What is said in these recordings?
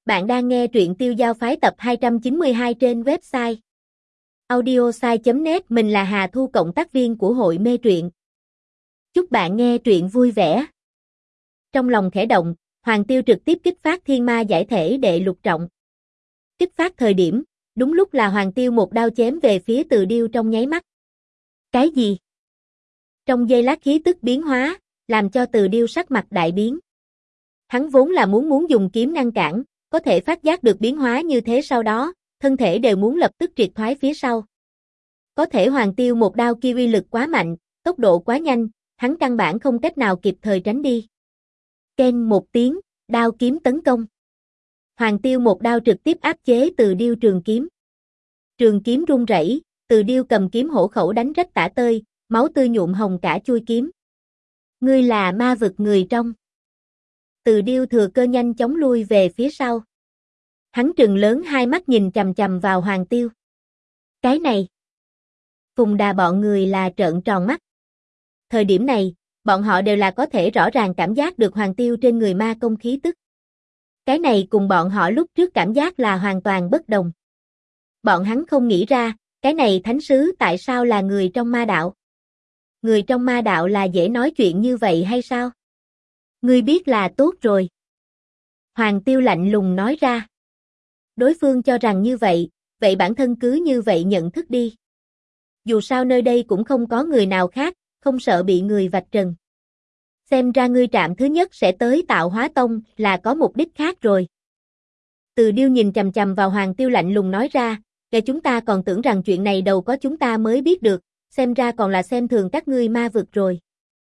Bạn đang nghe truyện Tiêu Giao Phái tập 292 trên website audiosai.net. Mình là Hà Thu, cộng tác viên của hội mê truyện. Chúc bạn nghe truyện vui vẻ. Trong lòng khẽ động, Hoàng Tiêu trực tiếp kích phát thiên ma giải thể đệ lục trọng. Kích phát thời điểm, đúng lúc là Hoàng Tiêu một đao chém về phía Từ Điêu trong nháy mắt. Cái gì? Trong giây lát khí tức biến hóa, làm cho Từ Điêu sắc mặt đại biến. Hắn vốn là muốn dùng kiếm ngăn cản, có thể phát giác được biến hóa như thế, sau đó, thân thể đều muốn lập tức triệt thoái phía sau. Có thể Hoàng Tiêu một đao kia uy lực quá mạnh, tốc độ quá nhanh, hắn căn bản không cách nào kịp thời tránh đi. Keng một tiếng, đao kiếm tấn công. Hoàng Tiêu một đao trực tiếp áp chế Từ Điêu trường kiếm. Trường kiếm rung rẩy, Từ Điêu cầm kiếm hổ khẩu đánh rách tả tơi, máu tươi nhuộm hồng cả chuôi kiếm. Ngươi là ma vực người trong. Từ Điêu thừa cơ nhanh chóng lui về phía sau. Hắn trừng lớn hai mắt nhìn chằm chằm vào Hoàng Tiêu. Cái này. Phùng Đà bọn người là trợn tròn mắt. Thời điểm này, bọn họ đều là có thể rõ ràng cảm giác được Hoàng Tiêu trên người ma công khí tức. Cái này cùng bọn họ lúc trước cảm giác là hoàn toàn bất đồng. Bọn hắn không nghĩ ra, cái này thánh sứ tại sao là người trong ma đạo? Người trong ma đạo là dễ nói chuyện như vậy hay sao? Ngươi biết là tốt rồi. Hoàng Tiêu lạnh lùng nói ra. Đối phương cho rằng như vậy, vậy bản thân cứ như vậy nhận thức đi. Dù sao nơi đây cũng không có người nào khác, không sợ bị người vạch trần. Xem ra ngươi trạm thứ nhất sẽ tới Tạo Hóa Tông là có mục đích khác rồi. Từ Điêu nhìn chằm chằm vào Hoàng Tiêu lạnh lùng nói ra, để chúng ta còn tưởng rằng chuyện này đầu có chúng ta mới biết được, xem ra còn là xem thường các ngươi ma vực rồi.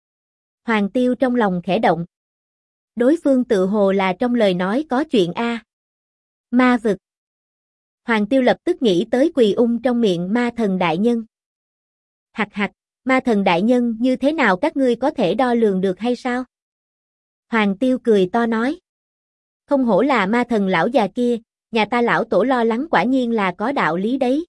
Hoàng Tiêu trong lòng khẽ động. Đối phương tự hồ là trong lời nói có chuyện a. Ma vực. Hoàng Tiêu lập tức nghĩ tới Quỳ Ung trong miệng ma thần đại nhân. Hặc hặc, ma thần đại nhân như thế nào các ngươi có thể đo lường được hay sao? Hoàng Tiêu cười to nói. Không hổ là ma thần lão già kia, nhà ta lão tổ lo lắng quả nhiên là có đạo lý đấy.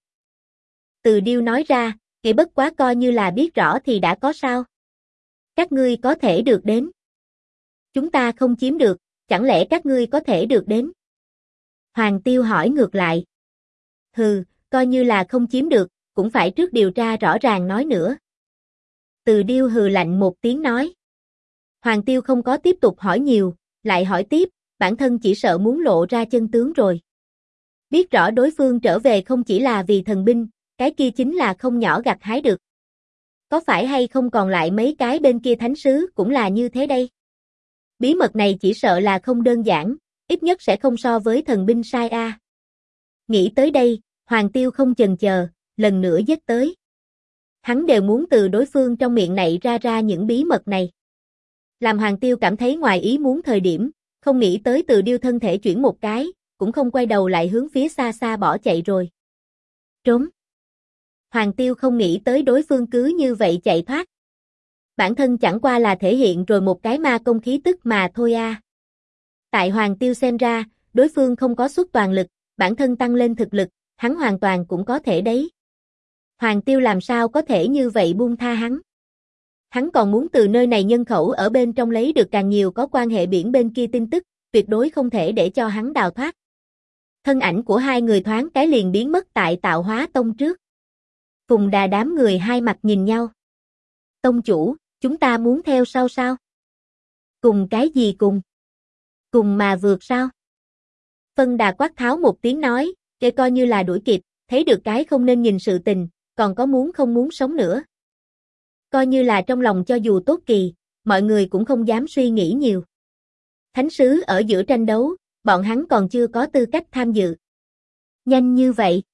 Từ Điêu nói ra, kể bất quá coi như là biết rõ thì đã có sao. Các ngươi có thể được đến. Chúng ta không chiếm được, chẳng lẽ các ngươi có thể được đến? Hoàng Tiêu hỏi ngược lại. Hừ, coi như là không chiếm được, cũng phải trước điều tra rõ ràng nói nữa. Từ Điêu hừ lạnh một tiếng nói. Hoàng Tiêu không có tiếp tục hỏi nhiều, lại hỏi tiếp, bản thân chỉ sợ muốn lộ ra chân tướng rồi. Biết rõ đối phương trở về không chỉ là vì thần binh, cái kia chính là không nhỏ gặt hái được. Có phải hay không còn lại mấy cái bên kia thánh sứ cũng là như thế đây? Bí mật này chỉ sợ là không đơn giản, ít nhất sẽ không so với thần binh sai a. Nghĩ tới đây, Hoàng Tiêu không chần chờ, lần nữa giết tới. Hắn đều muốn từ đối phương trong miệng này ra những bí mật này. Làm Hoàng Tiêu cảm thấy ngoài ý muốn thời điểm, không nghĩ tới Từ Điêu thân thể chuyển một cái, cũng không quay đầu lại hướng phía xa xa bỏ chạy rồi. Trốn. Hoàng Tiêu không nghĩ tới đối phương cứ như vậy chạy thoát. Bản thân chẳng qua là thể hiện rồi một cái ma công khí tức mà thôi a. Tại Hoàng Tiêu xem ra, đối phương không có xuất toàn lực, bản thân tăng lên thực lực, hắn hoàn toàn cũng có thể đấy. Hoàng Tiêu làm sao có thể như vậy buông tha hắn? Hắn còn muốn từ nơi này nhân khẩu ở bên trong lấy được càng nhiều có quan hệ biển bên kia tin tức, tuyệt đối không thể để cho hắn đào thoát. Thân ảnh của hai người thoáng cái liền biến mất tại Tạo Hóa Tông trước. Phùng Đà đám người hai mặt nhìn nhau. Tông chủ, chúng ta muốn theo sau sao? Cùng cái gì cùng? Cùng mà vượt sao? Phân Đà quát tháo một tiếng nói, để coi như là đuổi kịp, thấy được cái không nên nhìn sự tình, còn có muốn không muốn sống nữa. Coi như là trong lòng cho dù tốt kỳ, mọi người cũng không dám suy nghĩ nhiều. Thánh sứ ở giữa tranh đấu, bọn hắn còn chưa có tư cách tham dự. Nhanh như vậy.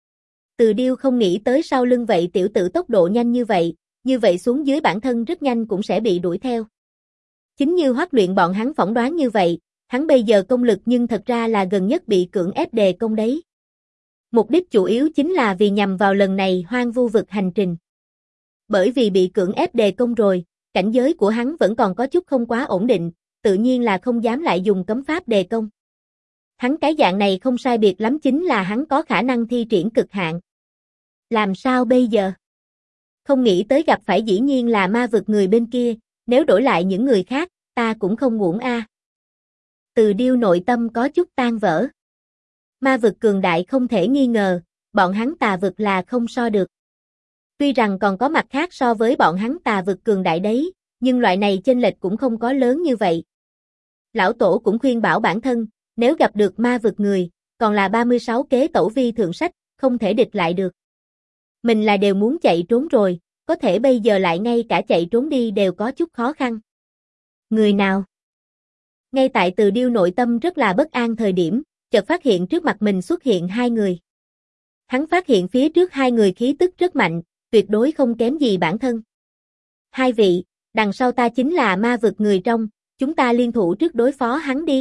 Từ Điêu không nghĩ tới sau lưng vậy tiểu tử tốc độ nhanh như vậy xuống dưới bản thân rất nhanh cũng sẽ bị đuổi theo. Chính như Hoắc Luyện bọn hắn phỏng đoán như vậy, hắn bây giờ công lực nhưng thật ra là gần nhất bị cưỡng ép đề công đấy. Mục đích chủ yếu chính là vì nhằm vào lần này hoang vu vực hành trình. Bởi vì bị cưỡng ép đề công rồi, cảnh giới của hắn vẫn còn có chút không quá ổn định, tự nhiên là không dám lại dùng cấm pháp đề công. Hắn cái dạng này không sai biệt lắm chính là hắn có khả năng thi triển cực hạn. Làm sao bây giờ? Không nghĩ tới gặp phải dĩ nhiên là ma vực người bên kia, nếu đổi lại những người khác, ta cũng không uổng a. Từ Điêu nội tâm có chút tan vỡ. Ma vực cường đại không thể nghi ngờ, bọn hắn tà vực là không so được. Tuy rằng còn có mặt khác so với bọn hắn tà vực cường đại đấy, nhưng loại này chênh lệch cũng không có lớn như vậy. Lão Tổ cũng khuyên bảo bản thân, nếu gặp được ma vực người, còn là 36 kế tẩu vi thượng sách, không thể địch lại được. Mình là đều muốn chạy trốn rồi, có thể bây giờ lại ngay cả chạy trốn đi đều có chút khó khăn. Người nào? Ngay tại Từ Điêu nội tâm rất là bất an thời điểm, chợt phát hiện trước mặt mình xuất hiện hai người. Hắn phát hiện phía trước hai người khí tức rất mạnh, tuyệt đối không kém gì bản thân. Hai vị, đằng sau ta chính là ma vực người trong, chúng ta liên thủ trước đối phó hắn đi.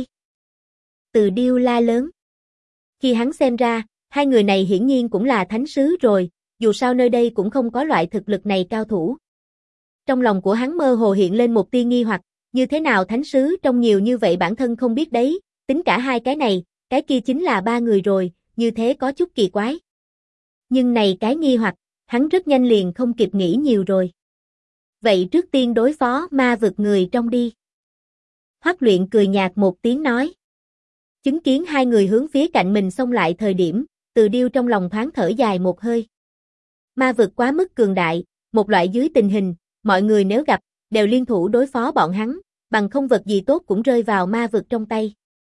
Từ Điêu la lớn. Khi hắn xem ra, hai người này hiển nhiên cũng là thánh sứ rồi, dù sao nơi đây cũng không có loại thực lực này cao thủ. Trong lòng của hắn mơ hồ hiện lên một tia nghi hoặc, như thế nào thánh sứ trong nhiều như vậy bản thân không biết đấy, tính cả hai cái này, cái kia chính là ba người rồi, như thế có chút kỳ quái. Nhưng này cái nghi hoặc, hắn rất nhanh liền không kịp nghĩ nhiều rồi. Vậy trước tiên đối phó ma vực người trong đi. Hoắc Luyện cười nhạt một tiếng nói. Chứng kiến hai người hướng phía cạnh mình xông lại thời điểm, Từ Điêu trong lòng thoáng thở dài một hơi. Ma vực quá mức cường đại, một loại dưới tình hình, mọi người nếu gặp, đều liên thủ đối phó bọn hắn, bằng không vật gì tốt cũng rơi vào ma vực trong tay.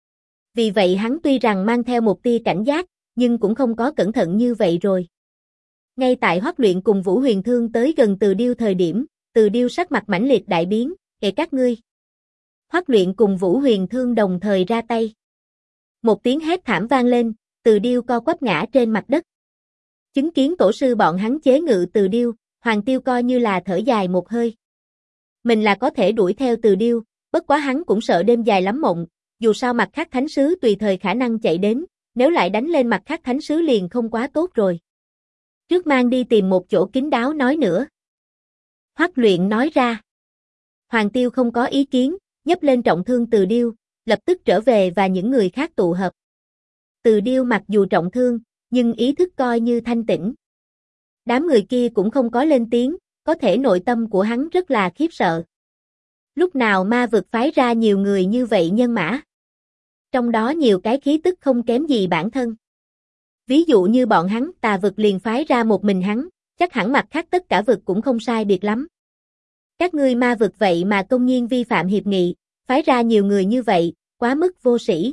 Vì vậy hắn tuy rằng mang theo một tia cảnh giác, nhưng cũng không có cẩn thận như vậy rồi. Ngay tại Hoắc Luyện cùng Vũ Huyền Thương tới gần Từ Điêu thời điểm, Từ Điêu sắc mặt mãnh liệt đại biến, kệ các ngươi. Hoắc Luyện cùng Vũ Huyền Thương đồng thời ra tay. Một tiếng hét thảm vang lên, Từ Điêu co quắp ngã trên mặt đất. Chứng kiến tổ sư bọn hắn chế ngự Từ Điêu, Hoàng Tiêu coi như là thở dài một hơi. Mình là có thể đuổi theo Từ Điêu, bất quá hắn cũng sợ đêm dài lắm mộng, dù sao mặt khác thánh sứ tùy thời khả năng chạy đến, nếu lại đánh lên mặt khác thánh sứ liền không quá tốt rồi. Trước mang đi tìm một chỗ kín đáo nói nữa. Hoắc Luyện nói ra. Hoàng Tiêu không có ý kiến, nhấc lên trọng thương Từ Điêu, lập tức trở về và những người khác tụ hợp. Từ Điêu mặc dù trọng thương, nhưng ý thức coi như thanh tĩnh. Đám người kia cũng không có lên tiếng, có thể nội tâm của hắn rất là khiếp sợ. Lúc nào ma vực phái ra nhiều người như vậy nhân mã? Trong đó nhiều cái khí tức không kém gì bản thân. Ví dụ như bọn hắn tà vực liền phái ra một mình hắn, chắc hẳn mặt khác tất cả vực cũng không sai biệt lắm. Các ngươi ma vực vậy mà công nhiên vi phạm hiệp nghị, phái ra nhiều người như vậy, quá mức vô sĩ.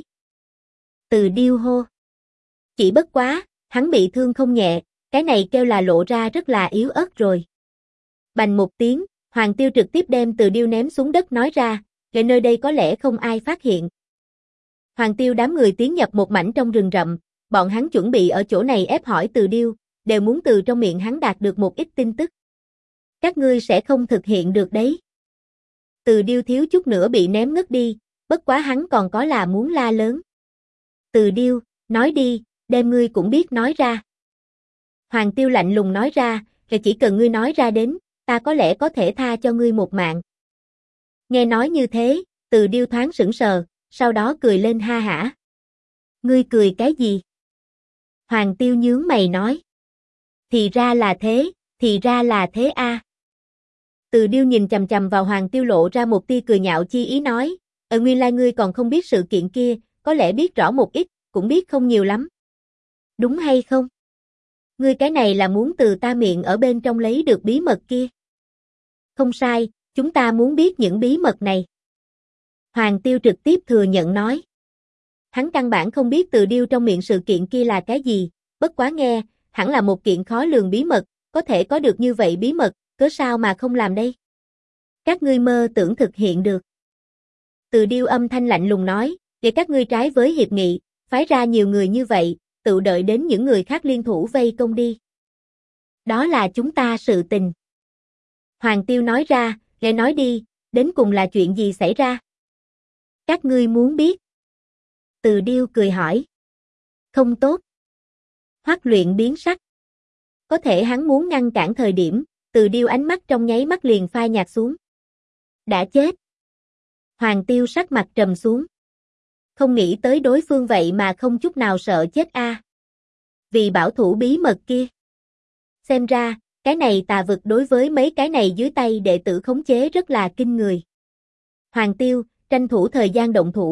Từ Điêu hô. Chỉ bất quá, hắn bị thương không nhẹ, cái này kêu là lộ ra rất là yếu ớt rồi. Bành một tiếng, Hoàng Tiêu trực tiếp đem Từ Điêu ném xuống đất nói ra, để nơi đây có lẽ không ai phát hiện. Hoàng Tiêu đám người tiến nhập một mảnh trong rừng rậm, bọn hắn chuẩn bị ở chỗ này ép hỏi Từ Điêu, đều muốn từ trong miệng hắn đạt được một ít tin tức. Các ngươi sẽ không thực hiện được đấy. Từ Điêu thiếu chút nữa bị ném ngất đi, bất quá hắn còn có là muốn la lớn. Từ Điêu, nói đi, đem ngươi cũng biết nói ra. Hoàng Tiêu lạnh lùng nói ra, là chỉ cần ngươi nói ra đến, ta có lẽ có thể tha cho ngươi một mạng. Nghe nói như thế, Từ Điêu thoáng sững sờ, sau đó cười lên ha hả. Ngươi cười cái gì? Hoàng Tiêu nhướng mày nói. Thì ra là thế, thì ra là thế a. Từ Điêu nhìn chằm chằm vào Hoàng Tiêu lộ ra một tia cười nhạo chi ý nói, nguyên lai ngươi còn không biết sự kiện kia, có lẽ biết rõ một ít, cũng biết không nhiều lắm. Đúng hay không? Ngươi cái này là muốn từ ta miệng ở bên trong lấy được bí mật kia. Không sai, chúng ta muốn biết những bí mật này. Hoàng Tiêu trực tiếp thừa nhận nói. Hắn căn bản không biết Từ Điêu trong miệng sự kiện kia là cái gì, bất quá nghe, hẳn là một kiện khó lường bí mật, có thể có được như vậy bí mật, cớ sao mà không làm đây? Các ngươi mơ tưởng thực hiện được. Từ Điêu âm thanh lạnh lùng nói, để các ngươi trái với hiệp nghị, phái ra nhiều người như vậy, tự đợi đến những người khác liên thủ vây công đi. Đó là chúng ta sự tình. Hoàng Tiêu nói ra, nghe nói đi, đến cùng là chuyện gì xảy ra? Các ngươi muốn biết. Từ Điêu cười hỏi. Không tốt. Hoắc Luyện biến sắc. Có thể hắn muốn ngăn cản thời điểm, Từ Điêu ánh mắt trong nháy mắt liền phai nhạt xuống. Đã chết. Hoàng Tiêu sắc mặt trầm xuống. Không nghĩ tới đối phương vậy mà không chút nào sợ chết a. Vì bảo thủ bí mật kia. Xem ra, cái này tà vực đối với mấy cái này dưới tay đệ tử khống chế rất là kinh người. Hoàng Tiêu, tranh thủ thời gian động thủ,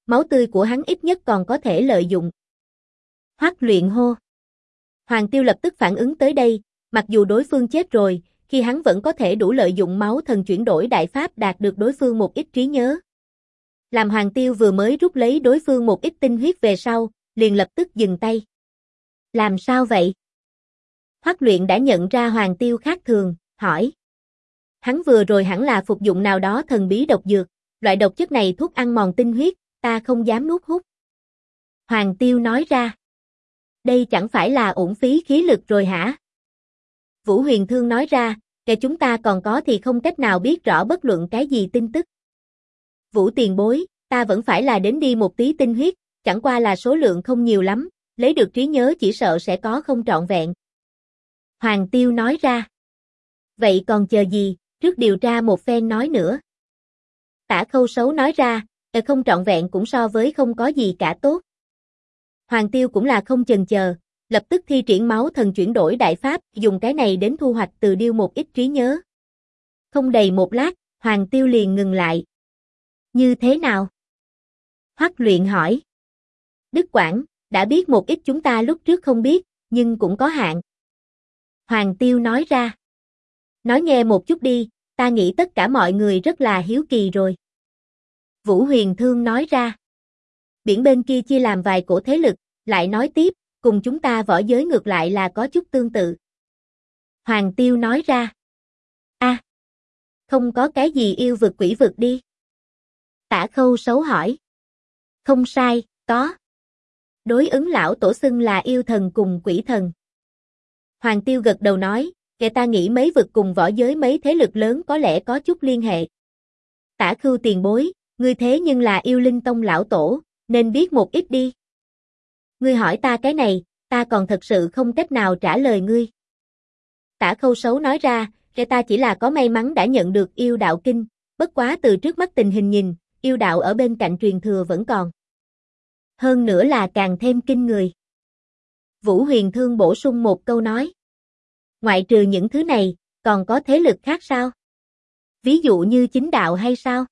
máu tươi của hắn ít nhất còn có thể lợi dụng. Hoắc Luyện hô. Hoàng Tiêu lập tức phản ứng tới đây, mặc dù đối phương chết rồi, khi hắn vẫn có thể đủ lợi dụng máu thần chuyển đổi đại pháp đạt được đối phương một ít trí nhớ. Làm Hoàng Tiêu vừa mới rút lấy đối phương một ít tinh huyết về sau, liền lập tức dừng tay. Làm sao vậy? Hoắc Luyện đã nhận ra Hoàng Tiêu khác thường, hỏi. Hắn vừa rồi hẳn là phục dụng nào đó thần bí độc dược, loại độc chất này thuốc ăn mòn tinh huyết, ta không dám nuốt hút. Hoàng Tiêu nói ra. Đây chẳng phải là uổng phí khí lực rồi hả? Vũ Huyền Thương nói ra, kẻ chúng ta còn có thì không cách nào biết rõ bất luận cái gì tin tức. Vũ tiền bối, ta vẫn phải là đến đi một tí tinh huyết, chẳng qua là số lượng không nhiều lắm, lấy được trí nhớ chỉ sợ sẽ có không trọn vẹn. Hoàng Tiêu nói ra. Vậy còn chờ gì, trước điều tra một phen nói nữa. Tả Khâu Sấu nói ra, không trọn vẹn cũng so với không có gì cả tốt. Hoàng Tiêu cũng là không chần chờ, lập tức thi triển máu thần chuyển đổi đại pháp, dùng cái này đến thu hoạch từ điêu một ít trí nhớ. Không đầy một lát, Hoàng Tiêu liền ngừng lại. Như thế nào? Hoắc Luyện hỏi. Đức Quảng, đã biết một ít chúng ta lúc trước không biết, nhưng cũng có hạn. Hoàng Tiêu nói ra. Nói nghe một chút đi, ta nghĩ tất cả mọi người rất là hiếu kỳ rồi. Vũ Huyền Thương nói ra. Biển bên kia chia làm vài cổ thế lực, lại nói tiếp, cùng chúng ta võ giới ngược lại là có chút tương tự. Hoàng Tiêu nói ra. Không có cái gì yêu vực quỷ vực đi. Tả Khâu Sấu hỏi. Không sai, có. Đối ứng lão tổ xưng là yêu thần cùng quỷ thần. Hoàng Tiêu gật đầu nói, kẻ ta nghĩ mấy vực cùng võ giới mấy thế lực lớn có lẽ có chút liên hệ. Tả Khưu tiền bối, ngươi thế nhưng là yêu linh tông lão tổ, nên biết một ít đi. Ngươi hỏi ta cái này, ta còn thật sự không cách nào trả lời ngươi. Tả Khâu Sấu nói ra, kẻ ta chỉ là có may mắn đã nhận được yêu đạo kinh, bất quá từ trước mắt tình hình nhìn, yêu đạo ở bên cạnh truyền thừa vẫn còn. Hơn nữa là càng thêm kinh người. Vũ Huyền Thương bổ sung một câu nói. Ngoại trừ những thứ này, còn có thế lực khác sao? Ví dụ như chính đạo hay sao?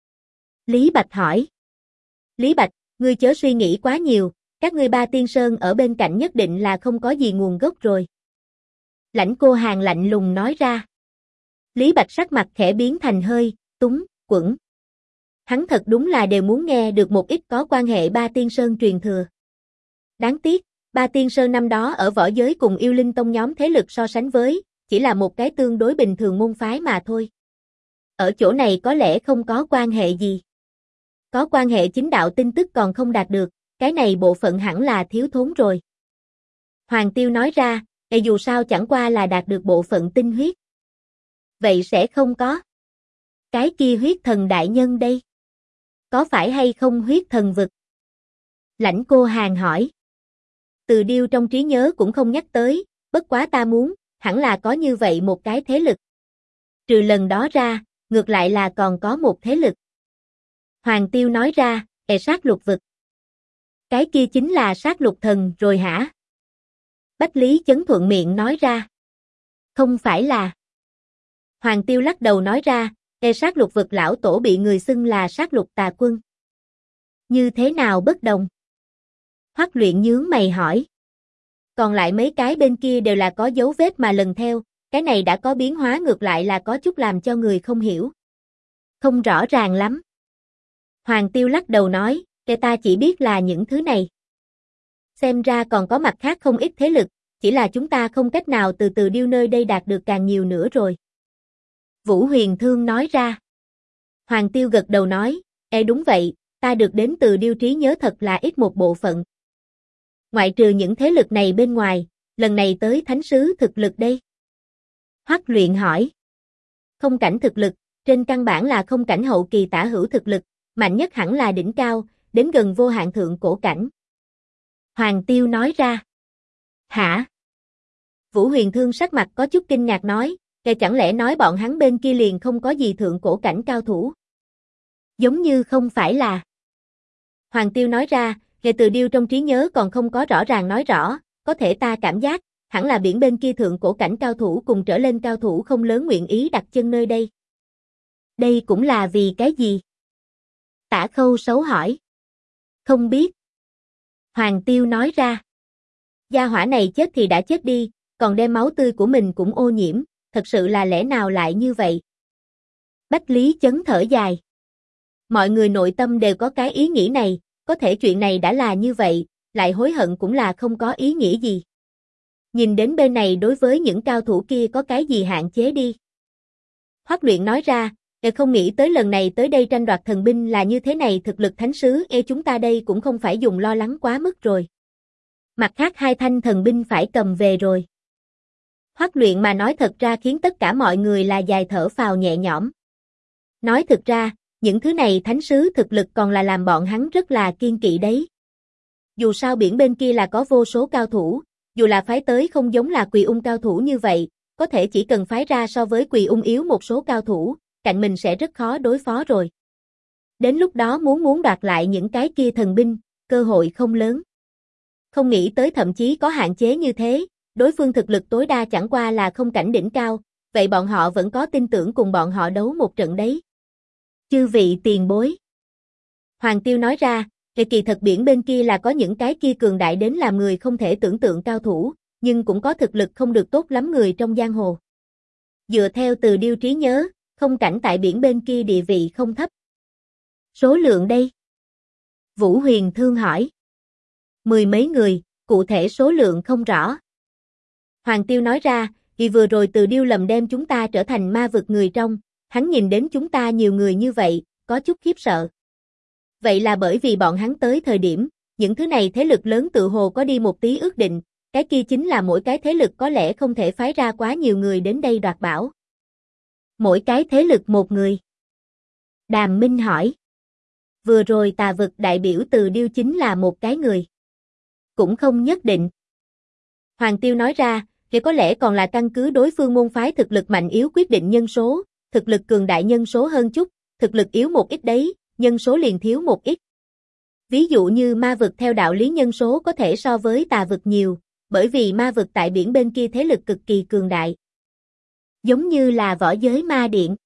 Lý Bạch hỏi. Lý Bạch, ngươi chớ suy nghĩ quá nhiều, các ngươi ba tiên sơn ở bên cạnh nhất định là không có gì nguồn gốc rồi. Lãnh Cô Hàn lạnh lùng nói ra. Lý Bạch sắc mặt khẽ biến thành hơi, túng, quẫn. Hắn thật đúng là đều muốn nghe được một ít có quan hệ ba tiên sơn truyền thừa. Đáng tiếc, ba tiên sơn năm đó ở võ giới cùng yêu linh tông nhóm thế lực so sánh với, chỉ là một cái tương đối bình thường môn phái mà thôi. Ở chỗ này có lẽ không có quan hệ gì. Có quan hệ chính đạo tin tức còn không đạt được, cái này bộ phận hẳn là thiếu thốn rồi. Hoàng Tiêu nói ra, dù sao chẳng qua là đạt được bộ phận tinh huyết. Vậy sẽ không có. Cái kia huyết thần đại nhân đây. Có phải hay không huyết thần vực? Lãnh Cô Hàn hỏi. Từ điêu trong trí nhớ cũng không nhắc tới, bất quá ta muốn, hẳn là có như vậy một cái thế lực. Trừ lần đó ra, ngược lại là còn có một thế lực. Hoàng Tiêu nói ra, sát lục vực. Cái kia chính là sát lục thần rồi hả? Bách Lý Chấn thuận miệng nói ra. Không phải là. Hoàng Tiêu lắc đầu nói ra, sát lục vực lão tổ bị người xưng là sát lục tà quân. Như thế nào bất đồng? Hoắc Luyện nhướng mày hỏi. Còn lại mấy cái bên kia đều là có dấu vết mà lần theo, cái này đã có biến hóa ngược lại là có chút làm cho người không hiểu. Không rõ ràng lắm. Hoàng Tiêu lắc đầu nói, ta chỉ biết là những thứ này. Xem ra còn có mặt khác không ít thế lực, chỉ là chúng ta không cách nào từ từ điêu nơi đây đạt được càng nhiều nữa rồi. Vũ Huyền Thương nói ra. Hoàng Tiêu gật đầu nói, đúng vậy, ta được đến từ điêu trí nhớ thật là ít một bộ phận. Ngoại trừ những thế lực này bên ngoài, lần này tới thánh sứ thực lực đây. Hoắc Luyện hỏi. Không cảnh thực lực, trên căn bản là không cảnh hậu kỳ tả hữu thực lực, mạnh nhất hẳn là đỉnh cao, đến gần vô hạn thượng cổ cảnh. Hoàng Tiêu nói ra. Hả? Vũ Huyền Thương sắc mặt có chút kinh ngạc nói, chẳng lẽ nói bọn hắn bên kia liền không có gì thượng cổ cảnh cao thủ? Giống như không phải là. Hoàng Tiêu nói ra, từ điêu trong trí nhớ còn không có rõ ràng nói rõ, có thể ta cảm giác, hẳn là biển bên kia thượng cổ cảnh cao thủ cùng trở lên cao thủ không lớn nguyện ý đặt chân nơi đây. Đây cũng là vì cái gì? Tả Khâu Sấu hỏi. Không biết. Hoàng Tiêu nói ra. Gia hỏa này chết thì đã chết đi, còn đem máu tươi của mình cũng ô nhiễm, thật sự là lẽ nào lại như vậy? Bách Lý Chấn thở dài. Mọi người nội tâm đều có cái ý nghĩ này, có thể chuyện này đã là như vậy, lại hối hận cũng là không có ý nghĩa gì. Nhìn đến bên này đối với những cao thủ kia có cái gì hạn chế đi. Hoắc Luyện nói ra, không nghĩ tới lần này tới đây tranh đoạt thần binh là như thế này, thực lực thánh sứ chúng ta đây cũng không phải dùng lo lắng quá mức rồi. Mặt khác 2 thanh thần binh phải cầm về rồi. Hoắc Luyện mà nói thật ra khiến tất cả mọi người là dài thở phào nhẹ nhõm. Nói thực ra, những thứ này thánh sứ thực lực còn là làm bọn hắn rất là kiên kỵ đấy. Dù sao biển bên kia là có vô số cao thủ, dù là phái tới không giống là Quỳ Ung cao thủ như vậy, có thể chỉ cần phái ra so với Quỳ Ung yếu một số cao thủ, cạnh mình sẽ rất khó đối phó rồi. Đến lúc đó muốn đoạt lại những cái kia thần binh, cơ hội không lớn. Không nghĩ tới thậm chí có hạn chế như thế, đối phương thực lực tối đa chẳng qua là không cảnh đỉnh cao, vậy bọn họ vẫn có tin tưởng cùng bọn họ đấu một trận đấy. Chư vị tiền bối. Hoàng Tiêu nói ra, kỳ thật biển bên kia là có những cái kia cường đại đến làm người không thể tưởng tượng cao thủ, nhưng cũng có thực lực không được tốt lắm người trong giang hồ. Dựa theo Từ Điêu trí nhớ, không cảnh tại biển bên kia địa vị không thấp. Số lượng đây? Vũ Huyền Thương hỏi. 10 mấy người, cụ thể số lượng không rõ. Hoàng Tiêu nói ra, vì vừa rồi Từ Điêu lầm đem chúng ta trở thành ma vực người trong, hắn nhìn đến chúng ta nhiều người như vậy, có chút khiếp sợ. Vậy là bởi vì bọn hắn tới thời điểm, những thứ này thế lực lớn tự hồ có đi một tí ước định, cái kia chính là mỗi cái thế lực có lẽ không thể phái ra quá nhiều người đến đây đoạt bảo. Mỗi cái thế lực một người. Đàm Minh hỏi. Vừa rồi Tà vực đại biểu Từ Điêu chính là một cái người. Cũng không nhất định. Hoàng Tiêu nói ra, thì có lẽ còn là căn cứ đối phương môn phái thực lực mạnh yếu quyết định nhân số, thực lực cường đại nhân số hơn chút, thực lực yếu một ít đấy, nhân số liền thiếu một ít. Ví dụ như ma vực theo đạo lý nhân số có thể so với Tà vực nhiều, bởi vì ma vực tại biển bên kia thế lực cực kỳ cường đại. Giống như là võ giới ma điện.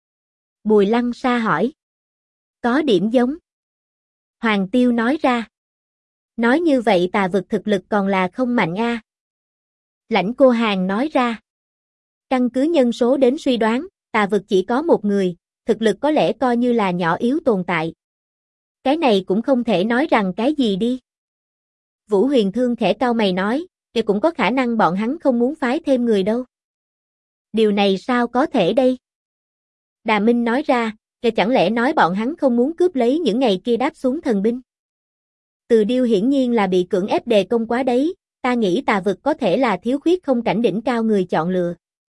Bùi Lăng Sa hỏi. Có điểm giống. Hoàng Tiêu nói ra. Nói như vậy Tà vực thực lực còn là không mạnh a. Lãnh Cô Hàn nói ra. Căn cứ nhân số đến suy đoán, Tà vực chỉ có một người, thực lực có lẽ coi như là nhỏ yếu tồn tại. Cái này cũng không thể nói rằng cái gì đi. Vũ Huyền Thương khẽ cau mày nói, thì cũng có khả năng bọn hắn không muốn phái thêm người đâu. Điều này sao có thể đây? Đà Minh nói ra, thì chẳng lẽ nói bọn hắn không muốn cướp lấy những ngày kia đáp xuống thần binh? Từ Điêu hiển nhiên là bị cưỡng ép đề công quá đấy, ta nghĩ Tà vực có thể là thiếu khuyết không cảnh đỉnh cao người chọn lựa.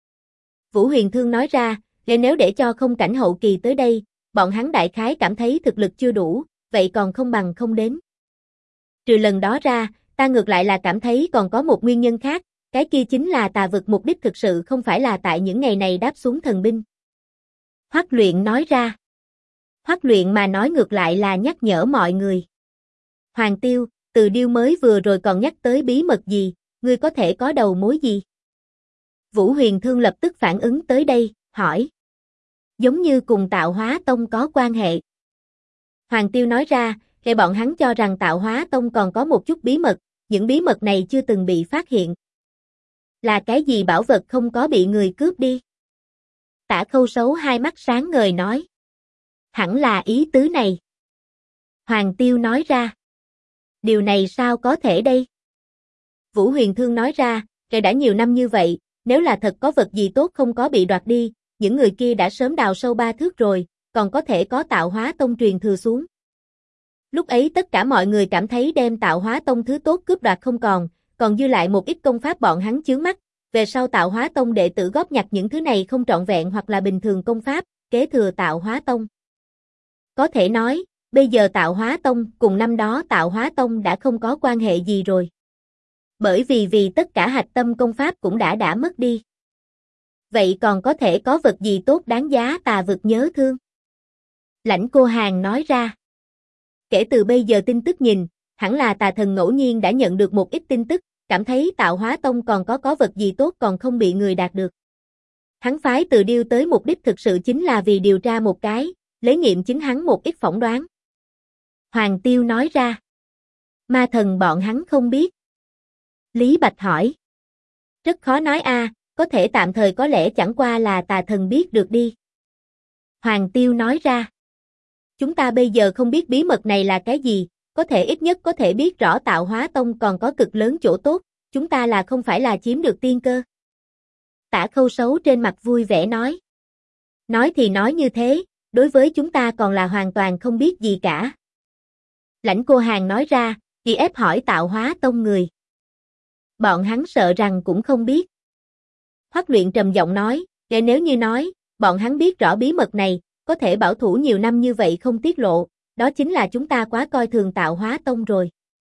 Vũ Huyền Thương nói ra, nếu để cho không cảnh hậu kỳ tới đây, bọn hắn đại khái cảm thấy thực lực chưa đủ, vậy còn không bằng không đến. Trừ lần đó ra, ta ngược lại là cảm thấy còn có một nguyên nhân khác, cái kia chính là Tà vực mục đích thực sự không phải là tại những ngày này đáp xuống thần binh. Hoắc Luyện nói ra. Hoắc Luyện mà nói ngược lại là nhắc nhở mọi người. Hoàng Tiêu, Từ Điêu mới vừa rồi còn nhắc tới bí mật gì, ngươi có thể có đầu mối gì? Vũ Huyền Thương lập tức phản ứng tới đây, hỏi. Giống như cùng Tạo Hóa Tông có quan hệ. Hoàng Tiêu nói ra, thì bọn hắn cho rằng Tạo Hóa Tông còn có một chút bí mật, những bí mật này chưa từng bị phát hiện. Là cái gì bảo vật không có bị người cướp đi? Tả Khâu Sấu hai mắt sáng ngời nói. Hẳn là ý tứ này. Hoàng Tiêu nói ra. Điều này sao có thể đây? Vũ Huyền Thương nói ra, rồi đã nhiều năm như vậy, nếu là thật có vật gì tốt không có bị đoạt đi, những người kia đã sớm đào sâu 3 thước rồi, còn có thể có Tạo Hóa Tông truyền thừa xuống. Lúc ấy tất cả mọi người cảm thấy đem Tạo Hóa Tông thứ tốt cướp đoạt không còn dư lại một ít công pháp bọn hắn chướng mắt, về sau Tạo Hóa Tông đệ tử góp nhặt những thứ này không trọn vẹn hoặc là bình thường công pháp, kế thừa Tạo Hóa Tông. Có thể nói, bây giờ Tạo Hóa Tông cùng năm đó Tạo Hóa Tông đã không có quan hệ gì rồi. Bởi vì tất cả hạch tâm công pháp cũng đã mất đi. Vậy còn có thể có vật gì tốt đáng giá Tà vực nhớ thương? Lãnh Cô Hàn nói ra. Kể từ bây giờ tin tức nhìn, hẳn là Tà thần ngẫu nhiên đã nhận được một ít tin tức, cảm thấy Tạo Hóa Tông còn có vật gì tốt còn không bị người đạt được. Hắn phái Từ Điêu tới mục đích thực sự chính là vì điều tra một cái, lấy nghiệm chính hắn một ít phỏng đoán. Hoàng Tiêu nói ra. Ma thần bọn hắn không biết. Lý Bạch hỏi. Rất khó nói a, có thể tạm thời có lẽ chẳng qua là tà thần biết được đi. Hoàng Tiêu nói ra. Chúng ta bây giờ không biết bí mật này là cái gì, có thể ít nhất có thể biết rõ Tạo Hóa Tông còn có cực lớn chỗ tốt, chúng ta là không phải là chiếm được tiên cơ. Tả Khâu Sấu trên mặt vui vẻ nói. Nói thì nói như thế, đối với chúng ta còn là hoàn toàn không biết gì cả. Lãnh Cô Hàn nói ra, chỉ ép hỏi Tạo Hóa Tông người. Bọn hắn sợ rằng cũng không biết. Hoắc Luyện trầm giọng nói, nếu như nói, bọn hắn biết rõ bí mật này, có thể bảo thủ nhiều năm như vậy không tiết lộ, đó chính là chúng ta quá coi thường Tạo Hóa Tông rồi.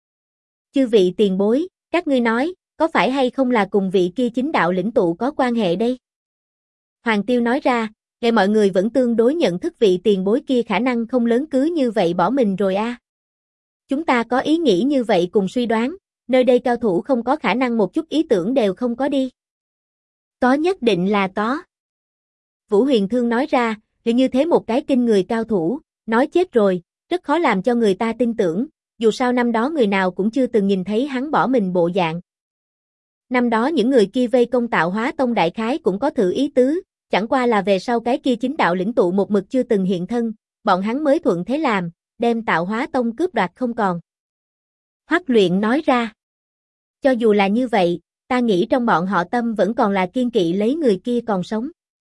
Chư vị tiền bối, các ngươi nói, có phải hay không là cùng vị kia chính đạo lĩnh tụ có quan hệ đây? Hoàng Tiêu nói ra, mọi người vẫn tương đối nhận thức vị tiền bối kia khả năng không lớn cứ như vậy bỏ mình rồi a. Chúng ta có ý nghĩ như vậy cùng suy đoán, nơi đây cao thủ không có khả năng một chút ý tưởng đều không có đi. Có nhất định là có. Vũ Huyền Thương nói ra, như thế một cái kinh người cao thủ, nói chết rồi, rất khó làm cho người ta tin tưởng, dù sao năm đó người nào cũng chưa từng nhìn thấy hắn bỏ mình bộ dạng. Năm đó những người kia vây công Tạo Hóa Tông đại khái cũng có thử ý tứ, chẳng qua là về sau cái kia chính đạo lĩnh tụ một mực chưa từng hiện thân, bọn hắn mới thuận thế làm, đem Tạo Hóa Tông cướp đoạt không còn. Hoắc Luyện nói ra, cho dù là như vậy, ta nghĩ trong bọn họ tâm vẫn còn là kiên kỵ lấy người kia còn sống.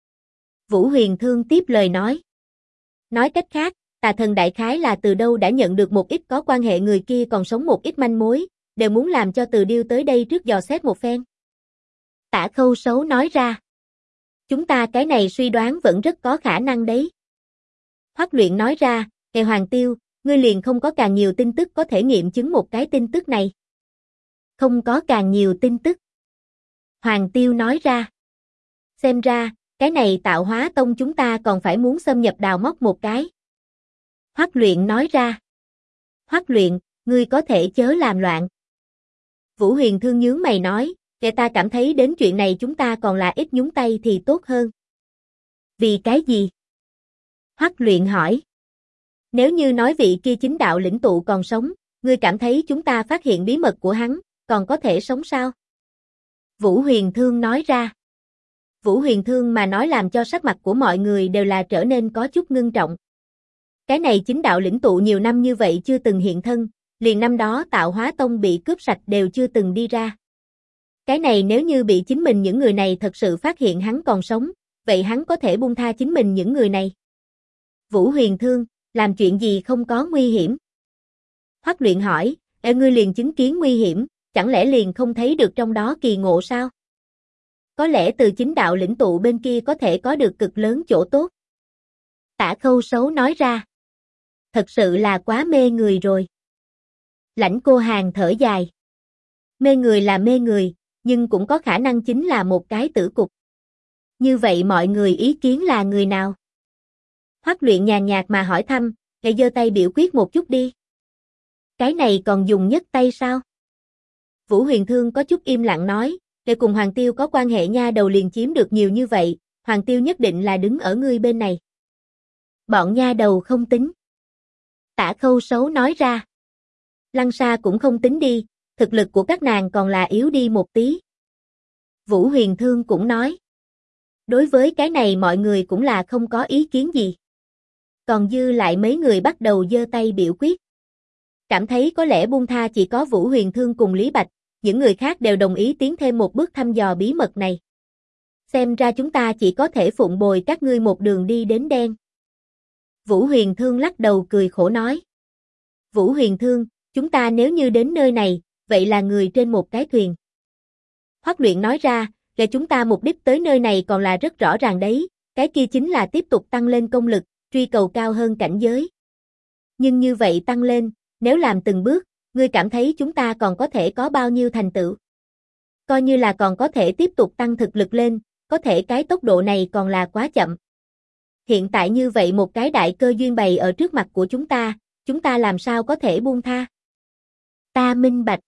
Vũ Huyền Thương tiếp lời nói. Nói cách khác, tà thần đại khái là từ đâu đã nhận được một ít có quan hệ người kia còn sống một ít manh mối, đều muốn làm cho Từ Điêu tới đây trước dò xét một phen. Tả Khâu Sấu nói ra. Chúng ta cái này suy đoán vẫn rất có khả năng đấy. Hoắc Luyện nói ra, Hoàng Tiêu, ngươi liền không có càng nhiều tin tức có thể nghiệm chứng một cái tin tức này. Không có càng nhiều tin tức. Hoàng Tiêu nói ra. Xem ra, cái này Tạo Hóa Tông chúng ta còn phải muốn xâm nhập đào móc một cái. Hoắc Luyện nói ra. Hoắc Luyện, ngươi có thể chớ làm loạn. Vũ Huyền Thương nhướng mày nói, ta cảm thấy đến chuyện này chúng ta còn là ít nhúng tay thì tốt hơn. Vì cái gì? Hoắc Luyện hỏi. Nếu như nói vị kia chính đạo lĩnh tụ còn sống, ngươi cảm thấy chúng ta phát hiện bí mật của hắn, còn có thể sống sao? Vũ Huyền Thương nói ra. Vũ Huyền Thương mà nói làm cho sắc mặt của mọi người đều là trở nên có chút ngưng trọng. Cái này chính đạo lĩnh tụ nhiều năm như vậy chưa từng hiện thân, liền năm đó Tạo Hóa Tông bị cướp sạch đều chưa từng đi ra. Cái này nếu như bị chính mình những người này thật sự phát hiện hắn còn sống, vậy hắn có thể buông tha chính mình những người này. Vũ Huyền Thương, làm chuyện gì không có nguy hiểm? Hoắc Luyện hỏi, ngươi liền chứng kiến nguy hiểm, chẳng lẽ liền không thấy được trong đó kỳ ngộ sao? Có lẽ từ chính đạo lĩnh tụ bên kia có thể có được cực lớn chỗ tốt. Tả Khâu Sấu nói ra. Thật sự là quá mê người rồi. Lãnh Cô Hàn thở dài. Mê người là mê người, nhưng cũng có khả năng chính là một cái tử cục. Như vậy mọi người ý kiến là người nào? Hoắc Luyện nhàn nhạt mà hỏi thăm, giơ tay biểu quyết một chút đi. Cái này còn dùng nhất tay sao? Vũ Huyền Thương có chút im lặng nói, cùng Hoàng Tiêu có quan hệ nha đầu liền chiếm được nhiều như vậy, Hoàng Tiêu nhất định là đứng ở ngươi bên này. Bọn nha đầu không tính. Tả Khâu Sấu nói ra. Lăng Sa cũng không tính đi, thực lực của các nàng còn là yếu đi một tí. Vũ Huyền Thương cũng nói. Đối với cái này mọi người cũng là không có ý kiến gì. Còn dư lại mấy người bắt đầu giơ tay biểu quyết. Cảm thấy có lẽ buông tha chỉ có Vũ Huyền Thương cùng Lý Bạch, những người khác đều đồng ý tiến thêm một bước thăm dò bí mật này. Xem ra chúng ta chỉ có thể phụng bồi các ngươi một đường đi đến đen. Vũ Huyền Thương lắc đầu cười khổ nói. Vũ Huyền Thương, chúng ta nếu như đến nơi này, vậy là người trên một cái thuyền. Hoắc Luyện nói ra, là chúng ta mục đích tới nơi này còn là rất rõ ràng đấy, cái kia chính là tiếp tục tăng lên công lực, truy cầu cao hơn cảnh giới. Nhưng như vậy tăng lên, nếu làm từng bước, ngươi cảm thấy chúng ta còn có thể có bao nhiêu thành tựu? Coi như là còn có thể tiếp tục tăng thực lực lên, có thể cái tốc độ này còn là quá chậm. Hiện tại như vậy một cái đại cơ duyên bày ở trước mặt của chúng ta làm sao có thể buông tha? Ta minh bạch.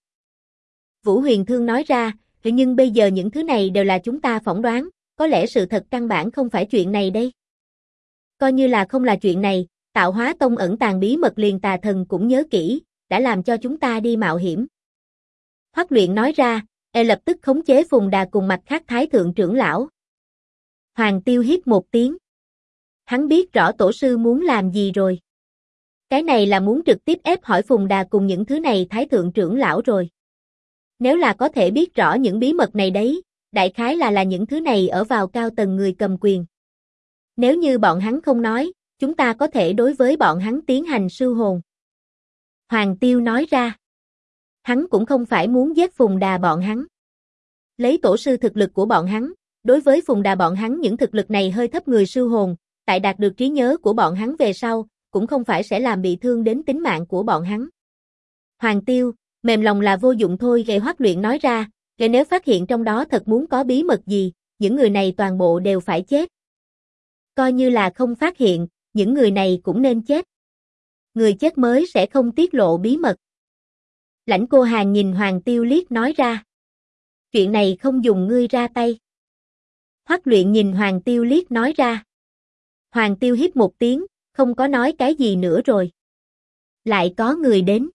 Vũ Huyền Thương nói ra, nhưng bây giờ những thứ này đều là chúng ta phỏng đoán, có lẽ sự thật căn bản không phải chuyện này đây. Coi như là không là chuyện này, Tạo Hóa Tông ẩn tàng bí mật liền tà thần cũng nhớ kỹ, đã làm cho chúng ta đi mạo hiểm. Hoắc Luyện nói ra, lập tức khống chế Phùng Đà cùng mặt khác thái thượng trưởng lão. Hoàng Tiêu hít một tiếng. Hắn biết rõ tổ sư muốn làm gì rồi. Cái này là muốn trực tiếp ép hỏi Phùng Đà cùng những thứ này thái thượng trưởng lão rồi. Nếu là có thể biết rõ những bí mật này đấy, đại khái là những thứ này ở vào cao tầng người cầm quyền. Nếu như bọn hắn không nói, chúng ta có thể đối với bọn hắn tiến hành sưu hồn. Hoàng Tiêu nói ra. Hắn cũng không phải muốn giết Phùng Đà bọn hắn. Lấy tổ sư thực lực của bọn hắn, đối với Phùng Đà bọn hắn những thực lực này hơi thấp người sưu hồn, tại đạt được trí nhớ của bọn hắn về sau, cũng không phải sẽ làm bị thương đến tính mạng của bọn hắn. Hoàng Tiêu, mềm lòng là vô dụng thôi, Ghệ Hoắc Luyện nói ra, nếu phát hiện trong đó thật muốn có bí mật gì, những người này toàn bộ đều phải chết. Coi như là không phát hiện, những người này cũng nên chết. Người chết mới sẽ không tiết lộ bí mật. Lãnh Cô Hàn nhìn Hoàng Tiêu liếc nói ra. Chuyện này không dùng ngươi ra tay. Hoắc Luyện nhìn Hoàng Tiêu liếc nói ra. Hoàng Tiêu hít một tiếng, không có nói cái gì nữa rồi. Lại có người đến.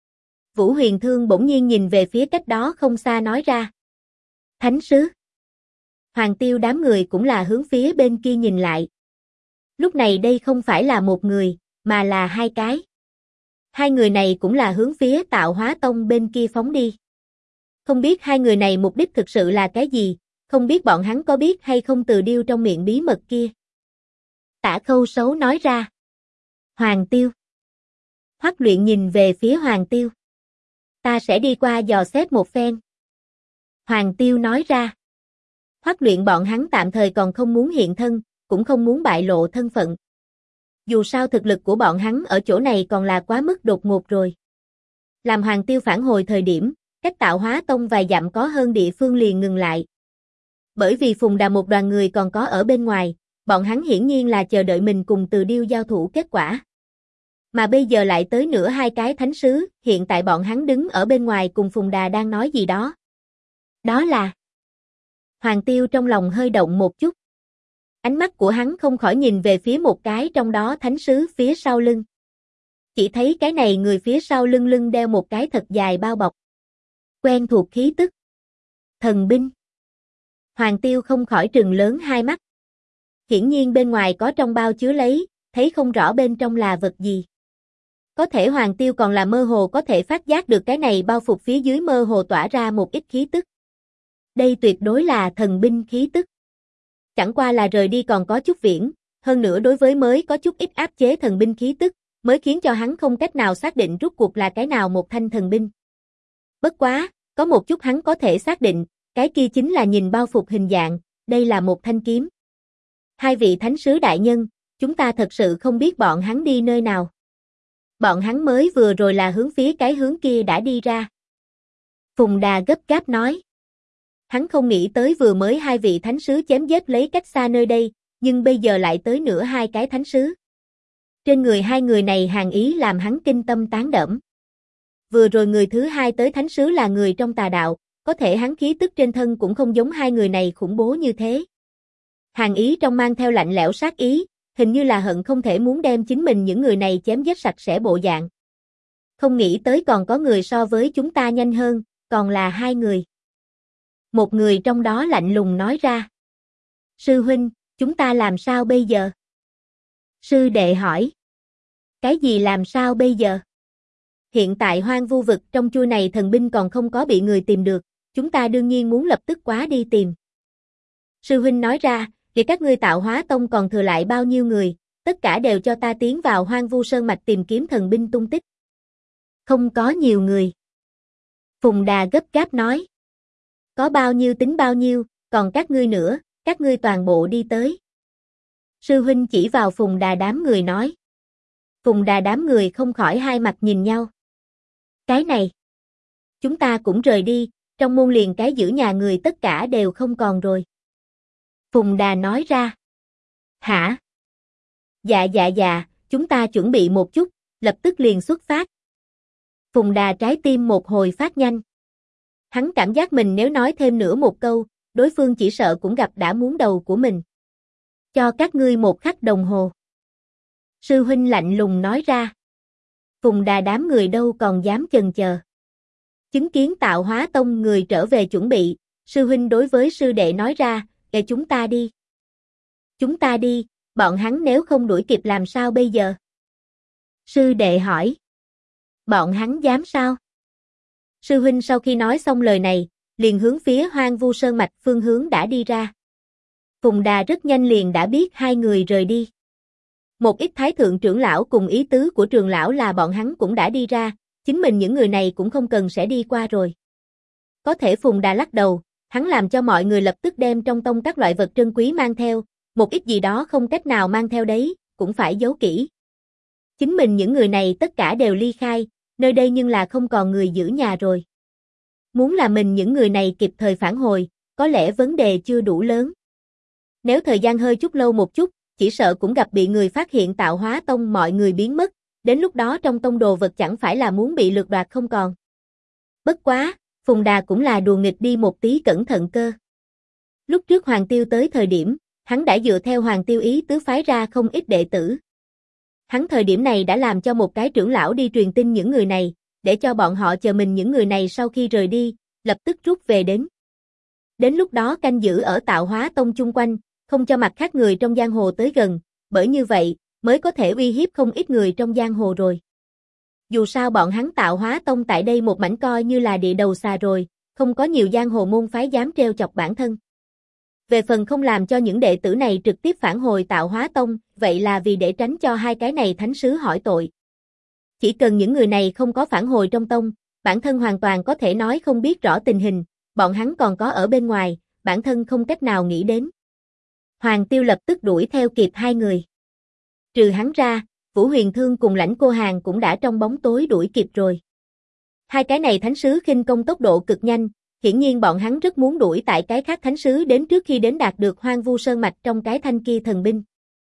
Vũ Huyền Thương bỗng nhiên nhìn về phía cách đó không xa nói ra. Thánh sứ. Hoàng Tiêu đám người cũng là hướng phía bên kia nhìn lại. Lúc này đây không phải là một người, mà là hai cái. Hai người này cũng là hướng phía Tạo Hóa Tông bên kia phóng đi. Không biết hai người này mục đích thực sự là cái gì, không biết bọn hắn có biết hay không từ điêu trong miệng bí mật kia. Tả Khâu Sấu nói ra. Hoàng Tiêu. Hoắc Luyện nhìn về phía Hoàng Tiêu. Ta sẽ đi qua dò xét một phen. Hoàng Tiêu nói ra. Hoắc Luyện bọn hắn tạm thời còn không muốn hiện thân, cũng không muốn bại lộ thân phận. Dù sao thực lực của bọn hắn ở chỗ này còn là quá mức đột ngột rồi. Làm Hoàng Tiêu phản hồi thời điểm, cách Tạo Hóa Tông vài dặm có hơn địa phương liền ngừng lại. Bởi vì Phùng Đà một đoàn người còn có ở bên ngoài, bọn hắn hiển nhiên là chờ đợi mình cùng Từ Điêu giao thủ kết quả. Mà bây giờ lại tới nữa hai cái thánh sứ, hiện tại bọn hắn đứng ở bên ngoài cùng Phùng Đà đang nói gì đó. Đó là... Hoàng Tiêu trong lòng hơi động một chút. Ánh mắt của hắn không khỏi nhìn về phía một cái trong đó thánh sứ phía sau lưng. Chỉ thấy cái này người phía sau lưng đeo một cái thật dài bao bọc. Quen thuộc khí tức. Thần binh. Hoàng Tiêu không khỏi trừng lớn hai mắt. Hiển nhiên bên ngoài có trong bao chứa lấy, thấy không rõ bên trong là vật gì. Có thể Hoàng Tiêu còn là mơ hồ có thể phát giác được cái này bao phục phía dưới mơ hồ tỏa ra một ít khí tức. Đây tuyệt đối là thần binh khí tức. Chẳng qua là rời đi còn có chút viễn, hơn nữa đối với mới có chút ít áp chế thần binh khí tức, mới khiến cho hắn không cách nào xác định rốt cuộc là cái nào một thanh thần binh. Bất quá, có một chút hắn có thể xác định, cái kia chính là nhìn bao phục hình dạng, đây là một thanh kiếm. Hai vị thánh sứ đại nhân, chúng ta thật sự không biết bọn hắn đi nơi nào. Bọn hắn mới vừa rồi là hướng phía cái hướng kia đã đi ra. Phùng Đà gấp gáp nói. Hắn không nghĩ tới vừa mới hai vị thánh sứ chém giết lấy cách xa nơi đây, nhưng bây giờ lại tới nữa hai cái thánh sứ. Trên người hai người này hàn ý làm hắn kinh tâm tán đẫm. Vừa rồi người thứ hai tới thánh sứ là người trong tà đạo, có thể hắn khí tức trên thân cũng không giống hai người này khủng bố như thế. Hàn ý trong mang theo lạnh lẽo sát ý, hình như là hận không thể muốn đem chính mình những người này chém giết sạch sẽ bộ dạng. Không nghĩ tới còn có người so với chúng ta nhanh hơn, còn là hai người. Một người trong đó lạnh lùng nói ra. Sư huynh, chúng ta làm sao bây giờ? Sư đệ hỏi. Cái gì làm sao bây giờ? Hiện tại hoang vu vực trong chuôi này thần binh còn không có bị người tìm được, chúng ta đương nhiên muốn lập tức quá đi tìm. Sư huynh nói ra, vì các ngươi Tạo Hóa Tông còn thừa lại bao nhiêu người, tất cả đều cho ta tiến vào hoang vu sơn mạch tìm kiếm thần binh tung tích. Không có nhiều người. Phùng Đà gấp gáp nói. Có bao nhiêu tính bao nhiêu, còn các ngươi nữa, các ngươi toàn bộ đi tới. Sư huynh chỉ vào Phùng Đà đám người nói. Phùng Đà đám người không khỏi hai mặt nhìn nhau. Cái này. Chúng ta cũng rời đi, trong môn liền cái giữ nhà người tất cả đều không còn rồi. Phùng Đà nói ra. Hả? Dạ, chúng ta chuẩn bị một chút, lập tức liền xuất phát. Phùng Đà trái tim một hồi phát nhanh. Hắn cảm giác mình nếu nói thêm nữa một câu, đối phương chỉ sợ cũng gặp đã muốn đầu của mình. Cho các ngươi một khắc đồng hồ. Sư huynh lạnh lùng nói ra. Phùng Đà đám người đâu còn dám chần chờ. Chứng kiến Tạo Hóa Tông người trở về chuẩn bị, sư huynh đối với sư đệ nói ra, để chúng ta đi. Chúng ta đi, bọn hắn nếu không đuổi kịp làm sao bây giờ? Sư đệ hỏi. Bọn hắn dám sao? Sư huynh sau khi nói xong lời này, liền hướng phía Hoang Vu Sơn Mạch phương hướng đã đi ra. Phùng Đà rất nhanh liền đã biết hai người rời đi. Một ít thái thượng trưởng lão cùng ý tứ của trường lão là bọn hắn cũng đã đi ra, chính mình những người này cũng không cần sẽ đi qua rồi. Có thể Phùng Đà lắc đầu, hắn làm cho mọi người lập tức đem trong tông các loại vật trân quý mang theo, một ít gì đó không cách nào mang theo đấy, cũng phải giấu kỹ. Chính mình những người này tất cả đều ly khai, nơi đây nhưng là không còn người giữ nhà rồi. Muốn là mình những người này kịp thời phản hồi, có lẽ vấn đề chưa đủ lớn. Nếu thời gian hơi chút lâu một chút, chỉ sợ cũng gặp bị người phát hiện Tạo Hóa Tông mọi người biến mất, đến lúc đó trong tông đồ vật chẳng phải là muốn bị lược đoạt không còn. Bất quá, Phùng Đà cũng là đùa nghịch đi một tí cẩn thận cơ. Lúc trước Hoàng Tiêu tới thời điểm, hắn đã dựa theo Hoàng Tiêu ý tứ phái ra không ít đệ tử. Hắn thời điểm này đã làm cho một cái trưởng lão đi truyền tin những người này, để cho bọn họ chờ mình những người này sau khi rời đi, lập tức rút về đến. Đến lúc đó canh giữ ở Tạo Hóa Tông chung quanh, không cho mặt khác người trong giang hồ tới gần, bởi như vậy, mới có thể uy hiếp không ít người trong giang hồ rồi. Dù sao bọn hắn Tạo Hóa Tông tại đây một mảnh coi như là địa đầu xà rồi, không có nhiều giang hồ môn phái dám trêu chọc bản thân. Về phần không làm cho những đệ tử này trực tiếp phản hồi Tạo Hóa Tông, vậy là vì để tránh cho hai cái này thánh sứ hỏi tội. Chỉ cần những người này không có phản hồi trong tông, bản thân hoàn toàn có thể nói không biết rõ tình hình, bọn hắn còn có ở bên ngoài, bản thân không cách nào nghĩ đến. Hoàng Tiêu lập tức đuổi theo kịp hai người. Trừ hắn ra, Vũ Huyền Thương cùng Lãnh Cô Hàn cũng đã trong bóng tối đuổi kịp rồi. Hai cái này thánh sứ khinh công tốc độ cực nhanh, hiển nhiên bọn hắn rất muốn đuổi tại cái khác thánh sứ đến trước khi đến đạt được Hoang Vu Sơn Mạch trong cái thanh kia thần binh.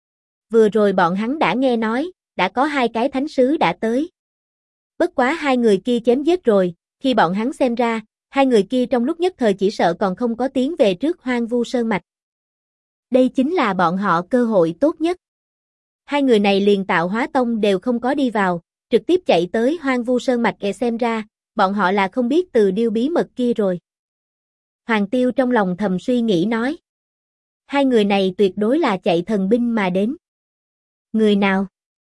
Vừa rồi bọn hắn đã nghe nói, đã có hai cái thánh sứ đã tới. Bất quá hai người kia chém giết rồi, khi bọn hắn xem ra, hai người kia trong lúc nhất thời chỉ sợ còn không có tiến về trước Hoang Vu Sơn Mạch. Đây chính là bọn họ cơ hội tốt nhất. Hai người này liền Tạo Hóa Tông đều không có đi vào, trực tiếp chạy tới Hoang Vu Sơn Mạch xem ra, bọn họ là không biết từ điêu bí mật kia rồi. Hoàng Tiêu trong lòng thầm suy nghĩ nói. Hai người này tuyệt đối là chạy thần binh mà đến. Người nào?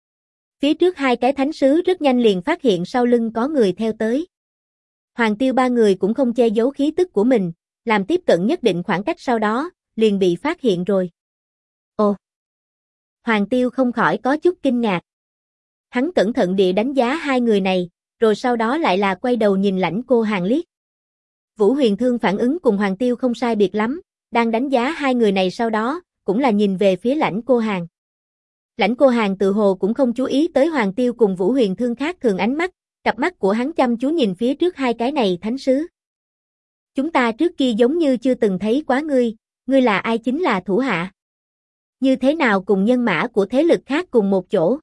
Phía trước hai cái thánh sứ rất nhanh liền phát hiện sau lưng có người theo tới. Hoàng Tiêu ba người cũng không che giấu khí tức của mình, làm tiếp cận nhất định khoảng cách sau đó, liền bị phát hiện rồi. Ồ! Hoàng Tiêu không khỏi có chút kinh ngạc. Hắn cẩn thận địa đánh giá hai người này, rồi sau đó lại là quay đầu nhìn Lãnh Cô Hàn liếc. Vũ Huyền Thương phản ứng cùng Hoàng Tiêu không sai biệt lắm, đang đánh giá hai người này sau đó, cũng là nhìn về phía Lãnh Cô Hàn. Lãnh Cô Hàn tự hồ cũng không chú ý tới Hoàng Tiêu cùng Vũ Huyền Thương khác thường ánh mắt, cặp mắt của hắn chăm chú nhìn phía trước hai cái này thánh sứ. Chúng ta trước kia giống như chưa từng thấy quá ngươi là ai chính là thủ hạ. Như thế nào cùng nhân mã của thế lực khác cùng một chỗ?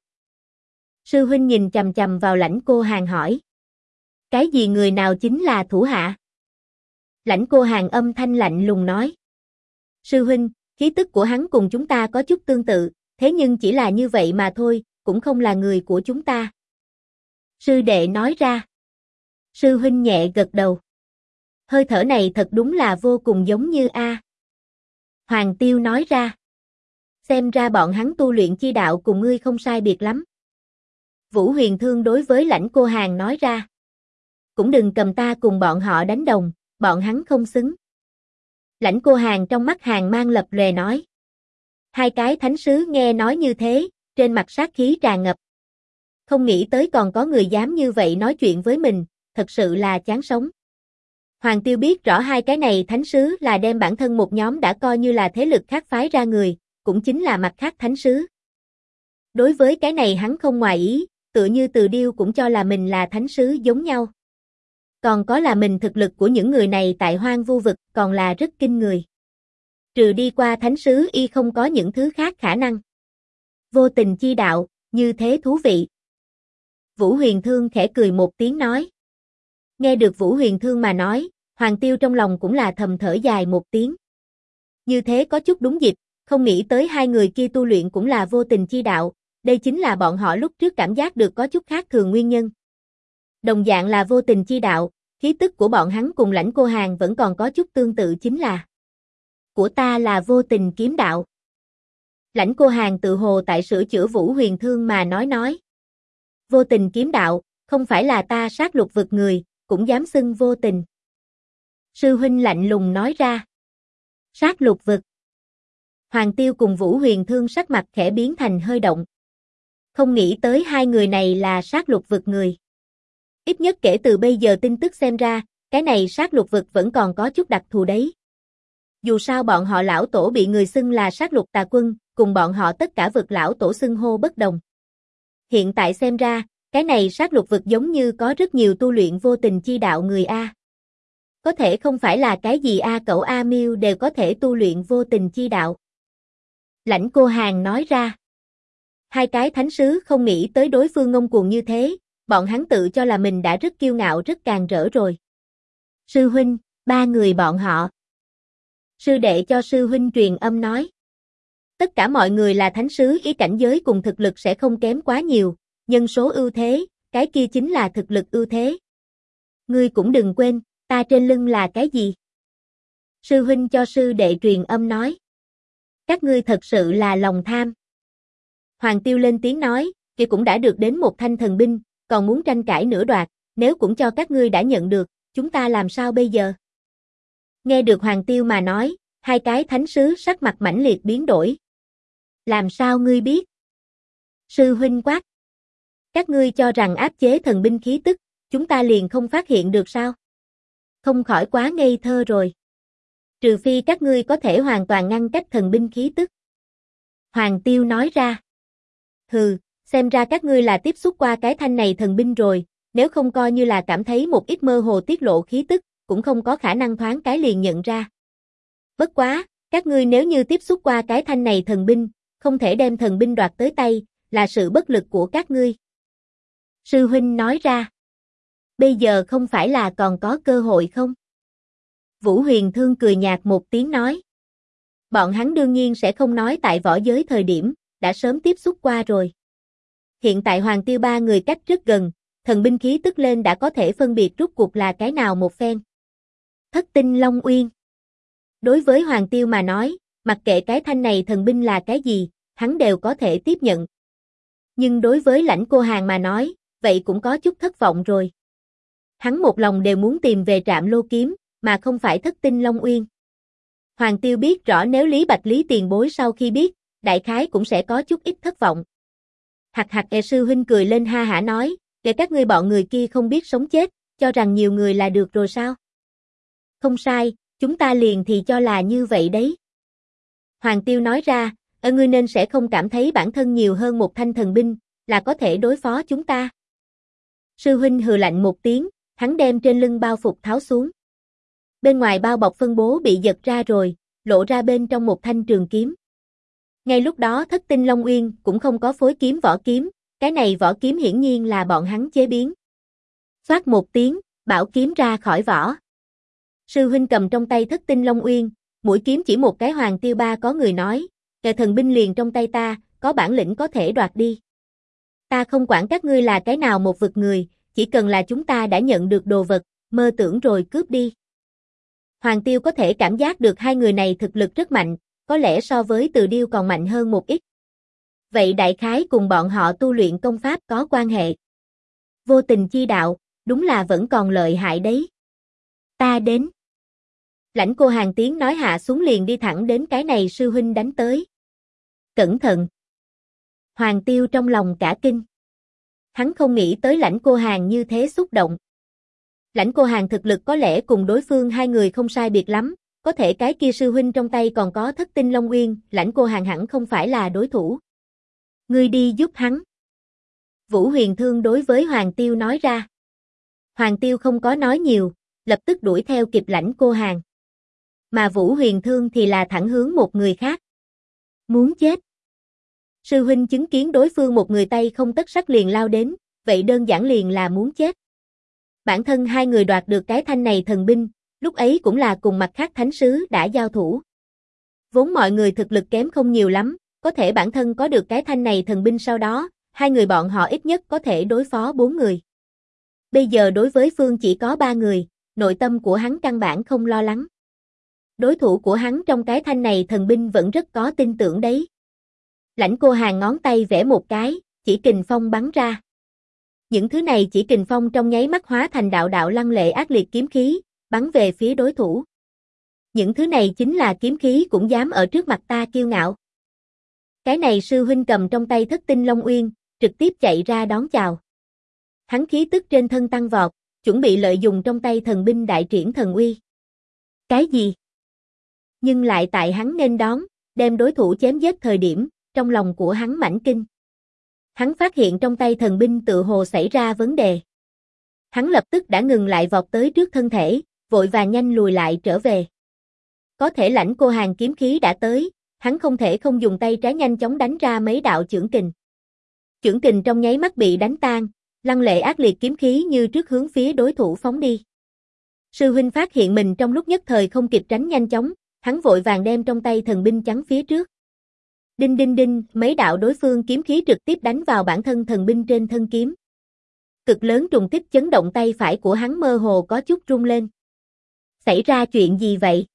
Sư huynh nhìn chằm chằm vào Lãnh Cô Hàn hỏi. Cái gì người nào chính là thủ hạ? Lãnh Cô Hàn âm thanh lạnh lùng nói. Sư huynh, khí tức của hắn cùng chúng ta có chút tương tự, thế nhưng chỉ là như vậy mà thôi, cũng không là người của chúng ta. Sư đệ nói ra. Sư huynh nhẹ gật đầu. Hơi thở này thật đúng là vô cùng giống như A. Hoàng Tiêu nói ra. Xem ra bọn hắn tu luyện chi đạo cùng ngươi không sai biệt lắm. Vũ Huyền Thương đối với Lãnh Cô Hàn nói ra. Cũng đừng cầm ta cùng bọn họ đánh đồng, bọn hắn không xứng. Lãnh Cô Hàn trong mắt Hàn mang lập lòe nói. Hai cái thánh sứ nghe nói như thế, trên mặt sát khí tràn ngập. Không nghĩ tới còn có người dám như vậy nói chuyện với mình, thật sự là chán sống. Hoàng Tiêu biết rõ hai cái này thánh sứ là đem bản thân một nhóm đã coi như là thế lực khác phái ra người, cũng chính là mặt khác thánh sứ. Đối với cái này hắn không ngoài ý, tựa như Từ Điêu cũng cho là mình là thánh sứ giống nhau. Còn có là mình thực lực của những người này tại Hoang Vu vực còn là rất kinh người. Trừ đi qua thánh sứ y không có những thứ khác khả năng. Vô tình chi đạo, như thế thú vị. Vũ Huyền Thương khẽ cười một tiếng nói. Nghe được Vũ Huyền Thương mà nói, Hoàng Tiêu trong lòng cũng là thầm thở dài một tiếng. Như thế có chút đúng dịp, không nghĩ tới hai người kia tu luyện cũng là vô tình chi đạo, đây chính là bọn họ lúc trước cảm giác được có chút khác thường nguyên nhân. Đồng dạng là vô tình chi đạo, khí tức của bọn hắn cùng Lãnh Cô Hàn vẫn còn có chút tương tự chính là của ta là vô tình kiếm đạo. Lãnh Cô Hàn tự hồ tại sửa chữa Vũ Huyền Thương mà nói. Vô tình kiếm đạo, không phải là ta sát lục vực người, cũng dám xưng vô tình. Sư huynh lạnh lùng nói ra. Sát lục vực. Hoàng Tiêu cùng Vũ Huyền Thương sắc mặt khẽ biến thành hơi động. Không nghĩ tới hai người này là sát lục vực người. Ít nhất kể từ bây giờ tin tức xem ra, cái này sát lục vực vẫn còn có chút đặc thù đấy. Dù sao bọn họ lão tổ bị người xưng là sát lục tà quân, cùng bọn họ tất cả vực lão tổ xưng hô bất đồng. Hiện tại xem ra, cái này sát lục vực giống như có rất nhiều tu luyện vô tình chi đạo người A. Có thể không phải là cái gì A Cẩu A Miêu đều có thể tu luyện vô tình chi đạo. Lãnh Cô Hàn nói ra. Hai cái thánh sứ không nghĩ tới đối phương ngông cuồng như thế, bọn hắn tự cho là mình đã rất kiêu ngạo rất càng rỡ rồi. Sư huynh, ba người bọn họ. Sư đệ cho sư huynh truyền âm nói. Tất cả mọi người là thánh sứ, ý cảnh giới cùng thực lực sẽ không kém quá nhiều, nhân số ưu thế, cái kia chính là thực lực ưu thế. Ngươi cũng đừng quên, ta trên lưng là cái gì? Sư huynh cho sư đệ truyền âm nói. Các ngươi thật sự là lòng tham. Hoàng Tiêu lên tiếng nói, kia cũng đã được đến một thanh thần binh, còn muốn tranh cãi nữa đoạt, nếu cũng cho các ngươi đã nhận được, chúng ta làm sao bây giờ? Nghe được Hoàng Tiêu mà nói, hai cái thánh sứ sắc mặt mãnh liệt biến đổi. Làm sao ngươi biết? Sư huynh quát. Các ngươi cho rằng áp chế thần binh khí tức, chúng ta liền không phát hiện được sao? Không khỏi quá ngây thơ rồi. Trừ phi các ngươi có thể hoàn toàn ngăn cách thần binh khí tức. Hoàng Tiêu nói ra. Hừ, xem ra các ngươi là tiếp xúc qua cái thanh này thần binh rồi, nếu không coi như là cảm thấy một ít mơ hồ tiết lộ khí tức, cũng không có khả năng thoáng cái liền nhận ra. Bất quá, các ngươi nếu như tiếp xúc qua cái thanh này thần binh, không thể đem thần binh đoạt tới tay, là sự bất lực của các ngươi. Sư huynh nói ra. Bây giờ không phải là còn có cơ hội không? Vũ Huyền Thương cười nhạt một tiếng nói. Bọn hắn đương nhiên sẽ không nói tại võ giới thời điểm, đã sớm tiếp xúc qua rồi. Hiện tại Hoàng Tiêu ba người cách rất gần, thần binh khí tức lên đã có thể phân biệt rút cuộc là cái nào một phen. Thất tinh Long Uyên. Đối với Hoàng Tiêu mà nói, mặc kệ cái thanh này thần binh là cái gì, hắn đều có thể tiếp nhận. Nhưng đối với Lãnh Cô Hàn mà nói, vậy cũng có chút thất vọng rồi. Hắn một lòng đều muốn tìm về Trạm Lô Kiếm, mà không phải Thất tinh Long Uyên. Hoàng Tiêu biết rõ nếu Lý Bạch Lý tiền bối sau khi biết, đại khái cũng sẽ có chút ít thất vọng. Hạc hạc sư huynh cười lên ha hả nói, để các ngươi bọn người kia không biết sống chết, cho rằng nhiều người là được rồi sao? Không sai, chúng ta liền thì cho là như vậy đấy. Hoàng Tiêu nói ra, ngươi nên sẽ không cảm thấy bản thân nhiều hơn một thanh thần binh, là có thể đối phó chúng ta. Sư huynh hừ lạnh một tiếng, hắn đem trên lưng bao phục tháo xuống. Bên ngoài bao bọc phân bố bị giật ra rồi, lộ ra bên trong một thanh trường kiếm. Ngay lúc đó Thất tinh Long Uyên cũng không có phối kiếm vỏ kiếm, cái này vỏ kiếm hiển nhiên là bọn hắn chế biến. Xoát một tiếng, bảo kiếm ra khỏi vỏ. Sư huynh cầm trong tay Thất tinh Long Uyên, mũi kiếm chỉ một cái. Hoàng Tiêu ba có người nói, kẻ thần binh liền trong tay ta, có bản lĩnh có thể đoạt đi. Ta không quản các ngươi là cái nào một vực người, chỉ cần là chúng ta đã nhận được đồ vật, mơ tưởng rồi cướp đi. Hoàng Tiêu có thể cảm giác được hai người này thực lực rất mạnh, có lẽ so với Từ Điêu còn mạnh hơn một ít. Vậy đại khái cùng bọn họ tu luyện công pháp có quan hệ. Vô tình chi đạo, đúng là vẫn còn lợi hại đấy. Ta đến. Lãnh Cô Hàn tiếng nói hạ xuống liền đi thẳng đến cái này sư huynh đánh tới. Cẩn thận. Hoàng Tiêu trong lòng cả kinh. Hắn không nghĩ tới Lãnh Cô Hàn như thế xúc động. Lãnh Cô Hàn thực lực có lẽ cùng đối phương hai người không sai biệt lắm, có thể cái kia sư huynh trong tay còn có Thất tinh Long Uyên, Lãnh Cô Hàn hẳn không phải là đối thủ. Ngươi đi giúp hắn. Vũ Huyền Thương đối với Hoàng Tiêu nói ra. Hoàng Tiêu không có nói nhiều, lập tức đuổi theo kịp Lãnh Cô Hàn. Mà Vũ Huyền Thương thì là thẳng hướng một người khác. Muốn chết. Sư huynh chứng kiến đối phương một người tay không tất sắt liền lao đến, vậy đơn giản liền là muốn chết. Bản thân hai người đoạt được cái thanh này thần binh, lúc ấy cũng là cùng mặt khác thánh sứ đã giao thủ. Vốn mọi người thực lực kém không nhiều lắm, Có thể bản thân có được cái thanh này thần binh sau đó, hai người bọn họ ít nhất có thể đối phó 4 người. Bây giờ đối với Phương chỉ có 3 người, nội tâm của hắn căn bản không lo lắng. Đối thủ của hắn trong cái thanh này thần binh vẫn rất có tin tưởng đấy. Lãnh Cô Hàn ngón tay vẽ một cái, chỉ kình phong bắn ra. Những thứ này chỉ kình phong trong nháy mắt hóa thành đạo đạo lăng lệ ác liệt kiếm khí, bắn về phía đối thủ. Những thứ này chính là kiếm khí cũng dám ở trước mặt ta kiêu ngạo. Cái này sư huynh cầm trong tay Thất Tinh Long Uyên, trực tiếp chạy ra đón chào. Hắn khí tức trên thân tăng vọt, chuẩn bị lợi dụng trong tay thần binh đại triển thần uy. Cái gì? Nhưng lại tại hắn nên đón, đem đối thủ chém giết thời điểm, trong lòng của hắn mãnh kinh. Hắn phát hiện trong tay thần binh tự hồ xảy ra vấn đề. Hắn lập tức đã ngừng lại vọt tới trước thân thể, vội vàng nhanh lùi lại trở về. Có thể Lãnh Cô Hàn kiếm khí đã tới, hắn không thể không dùng tay trái nhanh chóng đánh ra mấy đạo chưởng kình. Chưởng kình trong nháy mắt bị đánh tan, lăng lệ ác liệt kiếm khí như trước hướng phía đối thủ phóng đi. Sư huynh phát hiện mình trong lúc nhất thời không kịp tránh nhanh chóng, hắn vội vàng đem trong tay thần binh chắn phía trước. Đinh đinh đinh, mấy đạo đối phương kiếm khí trực tiếp đánh vào bản thân thần binh trên thân kiếm. Cực lớn trùng kích chấn động tay phải của hắn mơ hồ có chút rung lên. Xảy ra chuyện gì vậy?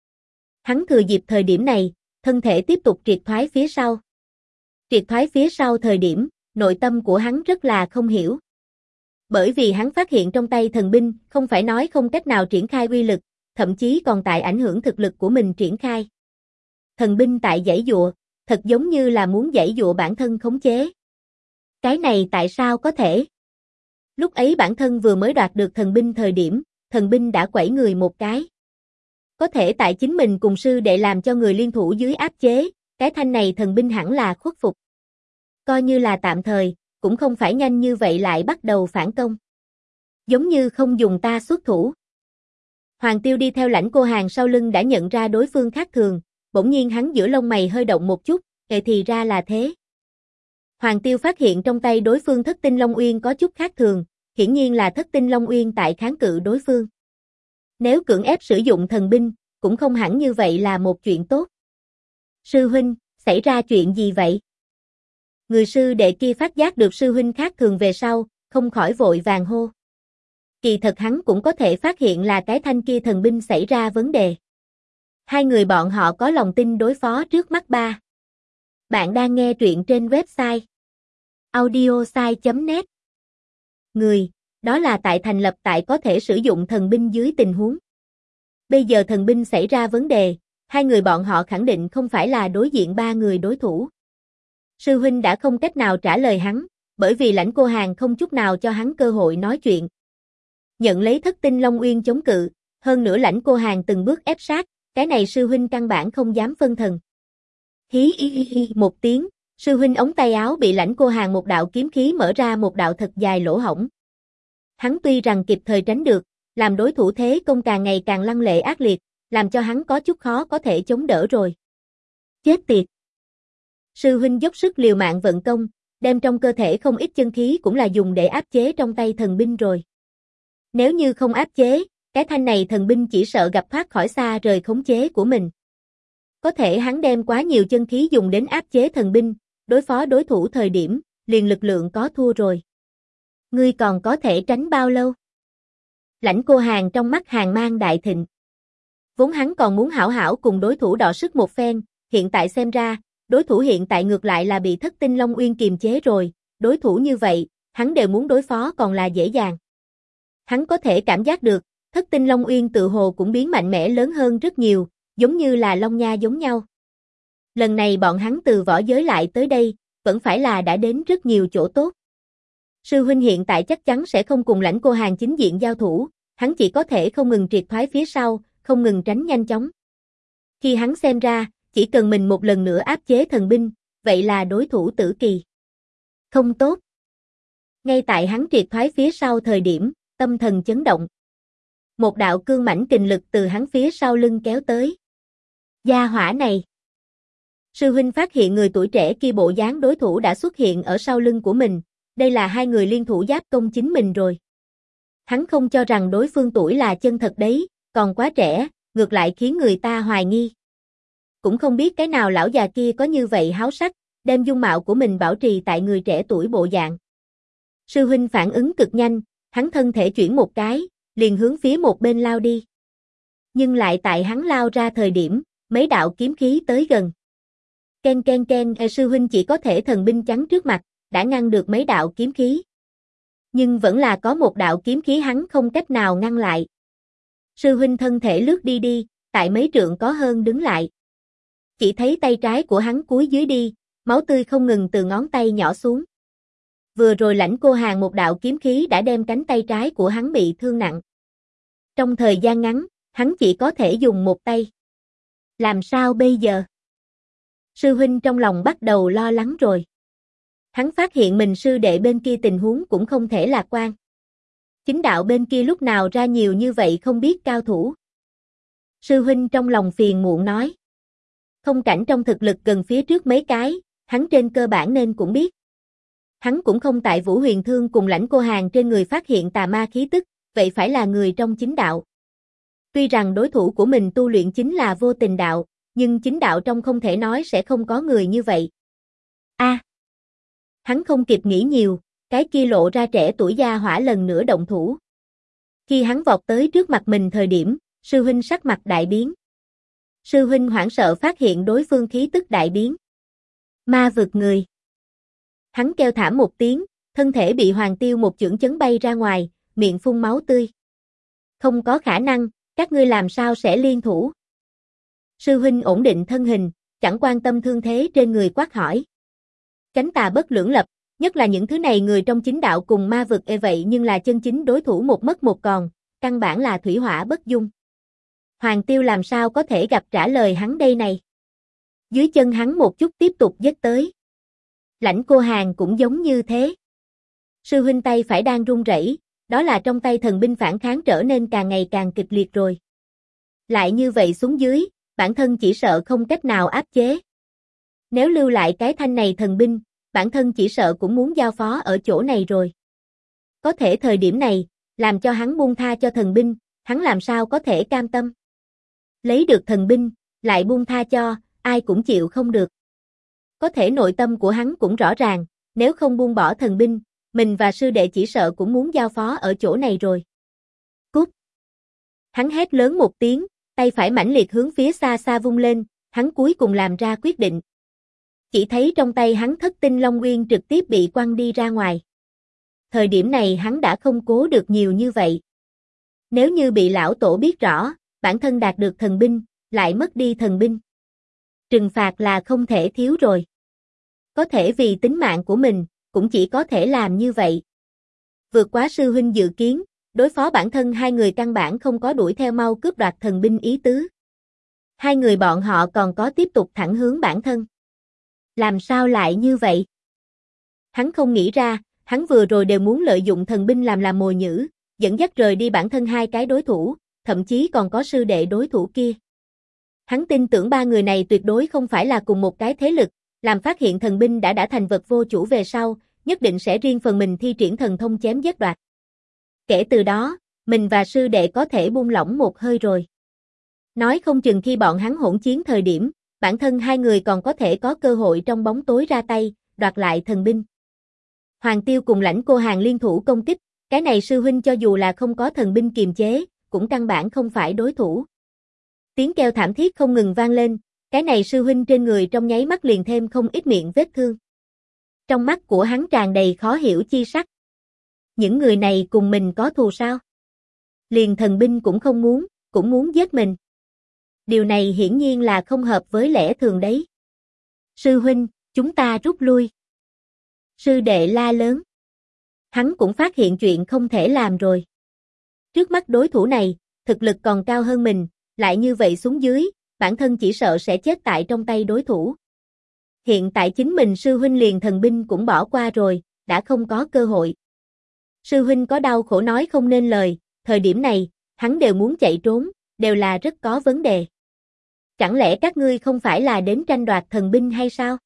Hắn thừa dịp thời điểm này, thân thể tiếp tục triệt thoái phía sau. Triệt thoái phía sau thời điểm, nội tâm của hắn rất là không hiểu. Bởi vì hắn phát hiện trong tay thần binh, không phải nói không cách nào triển khai uy lực, thậm chí còn tại ảnh hưởng thực lực của mình triển khai. Thần binh tại giãy giụa, thật giống như là muốn giãy giụa bản thân khống chế. Cái này tại sao có thể? Lúc ấy bản thân vừa mới đoạt được thần binh thời điểm, thần binh đã quẩy người một cái. Có thể tại chính mình cùng sư đệ làm cho người liên thủ dưới áp chế, cái thanh này thần binh hẳn là khuất phục. Coi như là tạm thời, cũng không phải nhanh như vậy lại bắt đầu phản công. Giống như không dùng ta xuất thủ. Hoàng Tiêu đi theo Lãnh Cô Hàn sau lưng đã nhận ra đối phương khác thường, bỗng nhiên hắn giữa lông mày hơi động một chút, thì ra là thế. Hoàng Tiêu phát hiện trong tay đối phương Thất Tinh Long Uyên có chút khác thường, hiển nhiên là Thất Tinh Long Uyên tại kháng cự đối phương. Nếu cưỡng ép sử dụng thần binh, cũng không hẳn như vậy là một chuyện tốt. Sư huynh, xảy ra chuyện gì vậy? Người sư đệ kia phát giác được sư huynh khác thường về sau, không khỏi vội vàng hô. Kỳ thật hắn cũng có thể phát hiện là cái thanh kia thần binh xảy ra vấn đề. Hai người bọn họ có lòng tin đối phó trước mắt ba. Bạn đang nghe truyện trên website audiosai.net. Người, đó là tại thành lập tại có thể sử dụng thần binh dưới tình huống. Bây giờ thần binh xảy ra vấn đề, hai người bọn họ khẳng định không phải là đối diện ba người đối thủ. Sư huynh đã không cách nào trả lời hắn, bởi vì Lãnh Cô Hàn không chút nào cho hắn cơ hội nói chuyện. Nhận lấy Thất Tinh Long Uyên chống cự, hơn nữa Lãnh Cô Hàn từng bước ép sát, cái này sư huynh căn bản không dám phân thần. Hí hi hi hi một tiếng, sư huynh ống tay áo bị Lãnh Cô Hàn một đạo kiếm khí mở ra một đạo thật dài lỗ hổng. Hắn tuy rằng kịp thời tránh được, làm đối thủ thế công càng ngày càng lăng lệ ác liệt, làm cho hắn có chút khó có thể chống đỡ rồi. Chết tiệt! Sư huynh dốc sức liều mạng vận công, đem trong cơ thể không ít chân khí cũng là dùng để áp chế trong tay thần binh rồi. Nếu như không áp chế, cái thanh này thần binh chỉ sợ gặp thoát khỏi xa rời khống chế của mình. Có thể hắn đem quá nhiều chân khí dùng đến áp chế thần binh, đối phó đối thủ thời điểm, liền lực lượng có thua rồi. Ngươi còn có thể tránh bao lâu? Lãnh Cô Hàn trong mắt hàn mang đại thịnh. Vốn hắn còn muốn hảo hảo cùng đối thủ đọ sức một phen, hiện tại xem ra, đối thủ hiện tại ngược lại là bị Thất Tinh Long Uyên kiềm chế rồi, đối thủ như vậy, hắn đều muốn đối phó còn là dễ dàng. Hắn có thể cảm giác được, Thất Tinh Long Uyên tự hồ cũng biến mạnh mẽ lớn hơn rất nhiều, giống như là Long Nha giống nhau. Lần này bọn hắn từ võ giới lại tới đây, vẫn phải là đã đến rất nhiều chỗ tốt. Sư huynh hiện tại chắc chắn sẽ không cùng Lãnh Cô Hàn chính diện giao thủ, hắn chỉ có thể không ngừng triệt thoái phía sau, không ngừng tránh nhanh chóng. Khi hắn xem ra, chỉ cần mình một lần nữa áp chế thần binh, vậy là đối thủ tử kỳ. Không tốt. Ngay tại hắn triệt thoái phía sau thời điểm, tâm thần chấn động. Một đạo cương mãnh kình lực từ hắn phía sau lưng kéo tới. Gia hỏa này. Sư huynh phát hiện người tuổi trẻ kia bộ dáng đối thủ đã xuất hiện ở sau lưng của mình, đây là hai người liên thủ giáp công chính mình rồi. Hắn không cho rằng đối phương tuổi là chân thật đấy, còn quá trẻ, ngược lại khiến người ta hoài nghi. cũng không biết cái nào lão già kia có như vậy háo sắc, đem dung mạo của mình bảo trì tại người trẻ tuổi bộ dạng. Sư huynh phản ứng cực nhanh, hắn thân thể chuyển một cái, liền hướng phía một bên lao đi. Nhưng lại tại hắn lao ra thời điểm, mấy đạo kiếm khí tới gần. Ken ken ken, sư huynh chỉ có thể thần binh chắn trước mặt, đã ngăn được mấy đạo kiếm khí. Nhưng vẫn là có một đạo kiếm khí hắn không cách nào ngăn lại. Sư huynh thân thể lướt đi, tại mấy trượng có hơn đứng lại. Chỉ thấy tay trái của hắn cúi dưới đi, máu tươi không ngừng từ ngón tay nhỏ xuống. Vừa rồi Lãnh Cô Hàn một đạo kiếm khí đã đem cánh tay trái của hắn bị thương nặng. Trong thời gian ngắn, hắn chỉ có thể dùng một tay. Làm sao bây giờ? Sư huynh trong lòng bắt đầu lo lắng rồi. Hắn phát hiện mình sư đệ bên kia tình huống cũng không thể lạc quan. Chính đạo bên kia lúc nào ra nhiều như vậy không biết cao thủ. Sư huynh trong lòng phiền muộn nói. Không cảnh trong thực lực gần phía trước mấy cái, hắn trên cơ bản nên cũng biết. Hắn cũng không tại Vũ Huyền Thương cùng Lãnh Cô Hàn trên người phát hiện tà ma khí tức, vậy phải là người trong chính đạo. Tuy rằng đối thủ của mình tu luyện chính là vô tình đạo, nhưng chính đạo trong không thể nói sẽ không có người như vậy. Hắn không kịp nghĩ nhiều, cái kia lộ ra trẻ tuổi gia hỏa lần nữa động thủ. Khi hắn vọt tới trước mặt mình thời điểm, sư huynh sắc mặt đại biến. Sư huynh hoảng sợ phát hiện đối phương khí tức đại biến. Ma vực người. Hắn kêu thảm một tiếng, thân thể bị Hoàng Tiêu một chưởng chấn bay ra ngoài, miệng phun máu tươi. Không có khả năng, các ngươi làm sao sẽ liên thủ? Sư huynh ổn định thân hình, chẳng quan tâm thương thế trên người quát hỏi. Cánh tà bất lưỡng lập, nhất là những thứ này người trong chính đạo cùng ma vực vậy nhưng là chân chính đối thủ một mất một còn, căn bản là thủy hỏa bất dung. Hoàng Tiêu làm sao có thể gặp trả lời hắn đây này? Dưới chân hắn một chút tiếp tục dết tới. Lãnh Cô Hàn cũng giống như thế. Sư huynh tay phải đang run rẩy, đó là trong tay thần binh phản kháng trở nên càng ngày càng kịch liệt rồi. Lại như vậy xuống dưới, bản thân chỉ sợ không cách nào áp chế. Nếu lưu lại cái thanh này thần binh, bản thân chỉ sợ cũng muốn giao phó ở chỗ này rồi. Có thể thời điểm này, làm cho hắn buông tha cho thần binh, hắn làm sao có thể cam tâm. Lấy được thần binh, lại buông tha cho, ai cũng chịu không được. Có thể nội tâm của hắn cũng rõ ràng, nếu không buông bỏ thần binh, mình và sư đệ chỉ sợ cũng muốn giao phó ở chỗ này rồi. Cút! Hắn hét lớn một tiếng, tay phải mãnh liệt hướng phía xa xa vung lên, hắn cuối cùng làm ra quyết định. Chỉ thấy trong tay hắn Thất Tinh Long Nguyên trực tiếp bị quăng đi ra ngoài. Thời điểm này hắn đã không cố được nhiều như vậy. Nếu như bị lão tổ biết rõ, bản thân đạt được thần binh, lại mất đi thần binh. Trừng phạt là không thể thiếu rồi. Có thể vì tính mạng của mình, cũng chỉ có thể làm như vậy. Vượt quá sư huynh dự kiến, đối phó bản thân hai người căn bản không có đuổi theo mau cướp đoạt thần binh ý tứ. Hai người bọn họ còn có tiếp tục thẳng hướng bản thân. Làm sao lại như vậy? Hắn không nghĩ ra, hắn vừa rồi đều muốn lợi dụng thần binh làm mồi nhử, dẫn dắt rời đi bản thân hai cái đối thủ, thậm chí còn có sư đệ đối thủ kia. Hắn tin tưởng ba người này tuyệt đối không phải là cùng một cái thế lực, làm phát hiện thần binh đã thành vật vô chủ về sau, nhất định sẽ riêng phần mình thi triển thần thông chém giết đoạt. Kể từ đó, mình và sư đệ có thể buông lỏng một hơi rồi. Nói không chừng khi bọn hắn hỗn chiến thời điểm, bản thân hai người còn có thể có cơ hội trong bóng tối ra tay, đoạt lại thần binh. Hoàng Tiêu cùng Lãnh Cô Hàn liên thủ công kích, cái này sư huynh cho dù là không có thần binh kiềm chế, cũng căn bản không phải đối thủ. Tiếng kêu thảm thiết không ngừng vang lên, cái này sư huynh trên người trong nháy mắt liền thêm không ít miệng vết thương. Trong mắt của hắn tràn đầy khó hiểu chi sắc. Những người này cùng mình có thù sao? Liền thần binh cũng không muốn, cũng muốn giết mình. Điều này hiển nhiên là không hợp với lẽ thường đấy. Sư huynh, chúng ta rút lui. Sư đệ la lớn. Hắn cũng phát hiện chuyện không thể làm rồi. Trước mắt đối thủ này, thực lực còn cao hơn mình, lại như vậy xuống dưới, bản thân chỉ sợ sẽ chết tại trong tay đối thủ. Hiện tại chính mình sư huynh liền thần binh cũng bỏ qua rồi, đã không có cơ hội. Sư huynh có đau khổ nói không nên lời, thời điểm này, hắn đều muốn chạy trốn, đều là rất có vấn đề. Chẳng lẽ các ngươi không phải là đến tranh đoạt thần binh hay sao?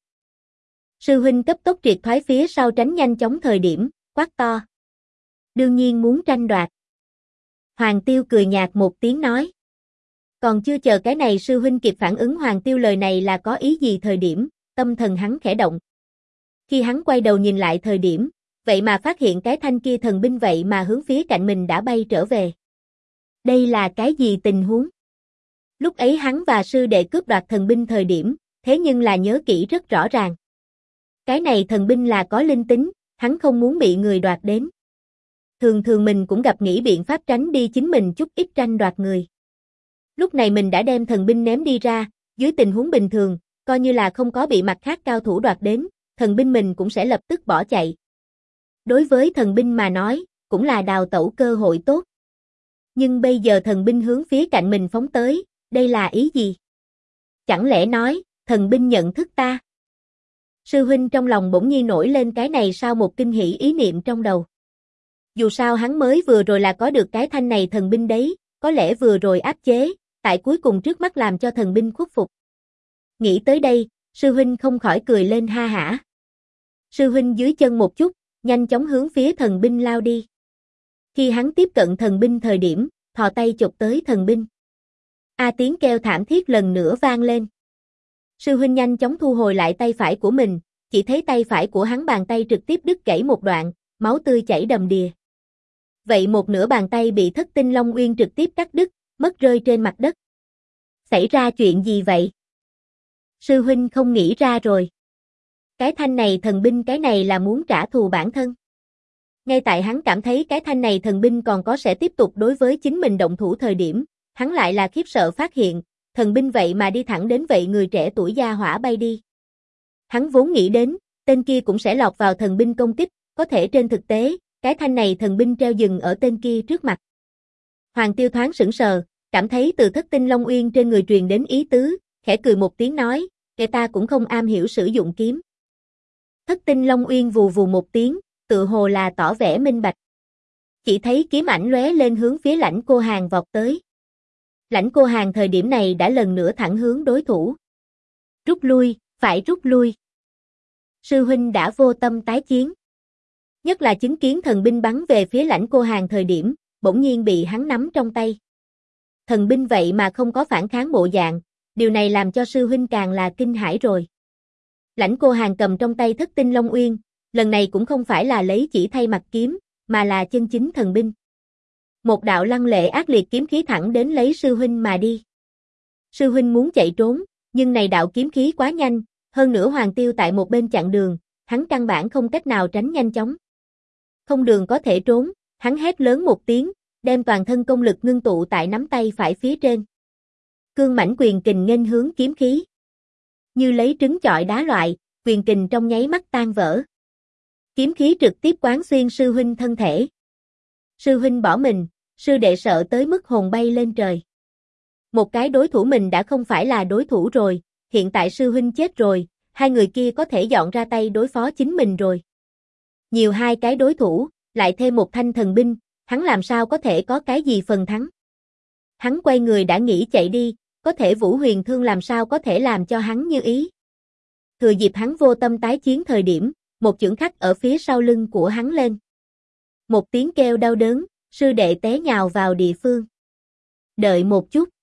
Sư huynh cấp tốc triệt thoái phía sau tránh nhanh chóng thời điểm, quát to. Đương nhiên muốn tranh đoạt. Hoàng Tiêu cười nhạt một tiếng nói. Còn chưa chờ cái này sư huynh kịp phản ứng Hoàng Tiêu lời này là có ý gì thời điểm, tâm thần hắn khẽ động. Khi hắn quay đầu nhìn lại thời điểm, vậy mà phát hiện cái thanh kia thần binh vậy mà hướng phía cạnh mình đã bay trở về. Đây là cái gì tình huống? Lúc ấy hắn và sư đệ cướp đoạt thần binh thời điểm, thế nhưng là nhớ kỹ rất rõ ràng. Cái này thần binh là có linh tính, hắn không muốn bị người đoạt đến. Thường thường mình cũng gặp nghĩ biện pháp tránh đi chính mình chút ít tranh đoạt người. Lúc này mình đã đem thần binh ném đi ra, dưới tình huống bình thường, coi như là không có bị mặt khác cao thủ đoạt đến, thần binh mình cũng sẽ lập tức bỏ chạy. Đối với thần binh mà nói, cũng là đào tẩu cơ hội tốt. Nhưng bây giờ thần binh hướng phía cạnh mình phóng tới, đây là ý gì? Chẳng lẽ nói, thần binh nhận thức ta? Sư huynh trong lòng bỗng nhiên nổi lên cái này sao một kinh hỉ ý niệm trong đầu. Dù sao hắn mới vừa rồi là có được cái thanh này thần binh đấy, có lẽ vừa rồi áp chế, tại cuối cùng trước mắt làm cho thần binh khuất phục. Nghĩ tới đây, sư huynh không khỏi cười lên ha hả. Sư huynh dưới chân một chút, nhanh chóng hướng phía thần binh lao đi. Khi hắn tiếp cận thần binh thời điểm, thò tay chụp tới thần binh. Tiếng kêu thảm thiết lần nữa vang lên. Sư huynh nhanh chóng thu hồi lại tay phải của mình, chỉ thấy tay phải của hắn bàn tay trực tiếp đứt gãy một đoạn, máu tươi chảy đầm đìa. Vậy một nửa bàn tay bị Thất Tinh Long Uyên trực tiếp cắt đứt, mất rơi trên mặt đất. Xảy ra chuyện gì vậy? Sư huynh không nghĩ ra rồi. Cái thanh này thần binh cái này là muốn trả thù bản thân. Ngay tại hắn cảm thấy cái thanh này thần binh còn có sẽ tiếp tục đối với chính mình động thủ thời điểm, hắn lại là khiếp sợ phát hiện, thần binh vậy mà đi thẳng đến vậy người trẻ tuổi gia hỏa bay đi. Hắn vốn nghĩ đến, tên kia cũng sẽ lọt vào thần binh công kích, có thể trên thực tế, cái thanh này thần binh treo dừng ở tên kia trước mặt. Hoàng Tiêu thoáng sững sờ, cảm thấy từ Thất Tinh Long Uyên trên người truyền đến ý tứ, khẽ cười một tiếng nói, kẻ ta cũng không am hiểu sử dụng kiếm. Thất Tinh Long Uyên vù vù một tiếng, tự hồ là tỏ vẻ minh bạch. Chỉ thấy kiếm ảnh lóe lên hướng phía Lãnh Cô Hàn vọt tới. Lãnh Cô Hàn thời điểm này đã lần nữa thẳng hướng đối thủ. Rút lui, phải rút lui. Sư huynh đã vô tâm tái chiến. Nhất là chứng kiến thần binh bắn về phía Lãnh Cô Hàn thời điểm, bỗng nhiên bị hắn nắm trong tay. Thần binh vậy mà không có phản kháng bộ dạng, điều này làm cho sư huynh càng là kinh hãi rồi. Lãnh Cô Hàn cầm trong tay Thất Tinh Long Uyên, lần này cũng không phải là lấy chỉ thay mặt kiếm, mà là chân chính thần binh. Một đạo lăng lệ ác liệt kiếm khí thẳng đến lấy sư huynh mà đi. Sư huynh muốn chạy trốn, nhưng này đạo kiếm khí quá nhanh, hơn nữa Hoàng Tiêu tại một bên chặn đường, hắn căn bản không cách nào tránh nhanh chóng. Không đường có thể trốn, hắn hét lớn một tiếng, đem toàn thân công lực ngưng tụ tại nắm tay phải phía trên. Cương mãnh quyền kình nghênh hướng kiếm khí. Như lấy trứng chọi đá loại, quyền kình trong nháy mắt tan vỡ. Kiếm khí trực tiếp quán xuyên sư huynh thân thể. Sư huynh bỏ mình, sư đệ sợ tới mức hồn bay lên trời. Một cái đối thủ mình đã không phải là đối thủ rồi, hiện tại sư huynh chết rồi, hai người kia có thể dọn ra tay đối phó chính mình rồi. Nhiều hai cái đối thủ, lại thêm một thanh thần binh, hắn làm sao có thể có cái gì phần thắng. Hắn quay người đã nghĩ chạy đi, có thể Vũ Huyền Thương làm sao có thể làm cho hắn như ý. Thừa dịp hắn vô tâm tái chiến thời điểm, một chưởng khắc ở phía sau lưng của hắn lên. Một tiếng kêu đau đớn, sư đệ té nhào vào địa phương. Đợi một chút.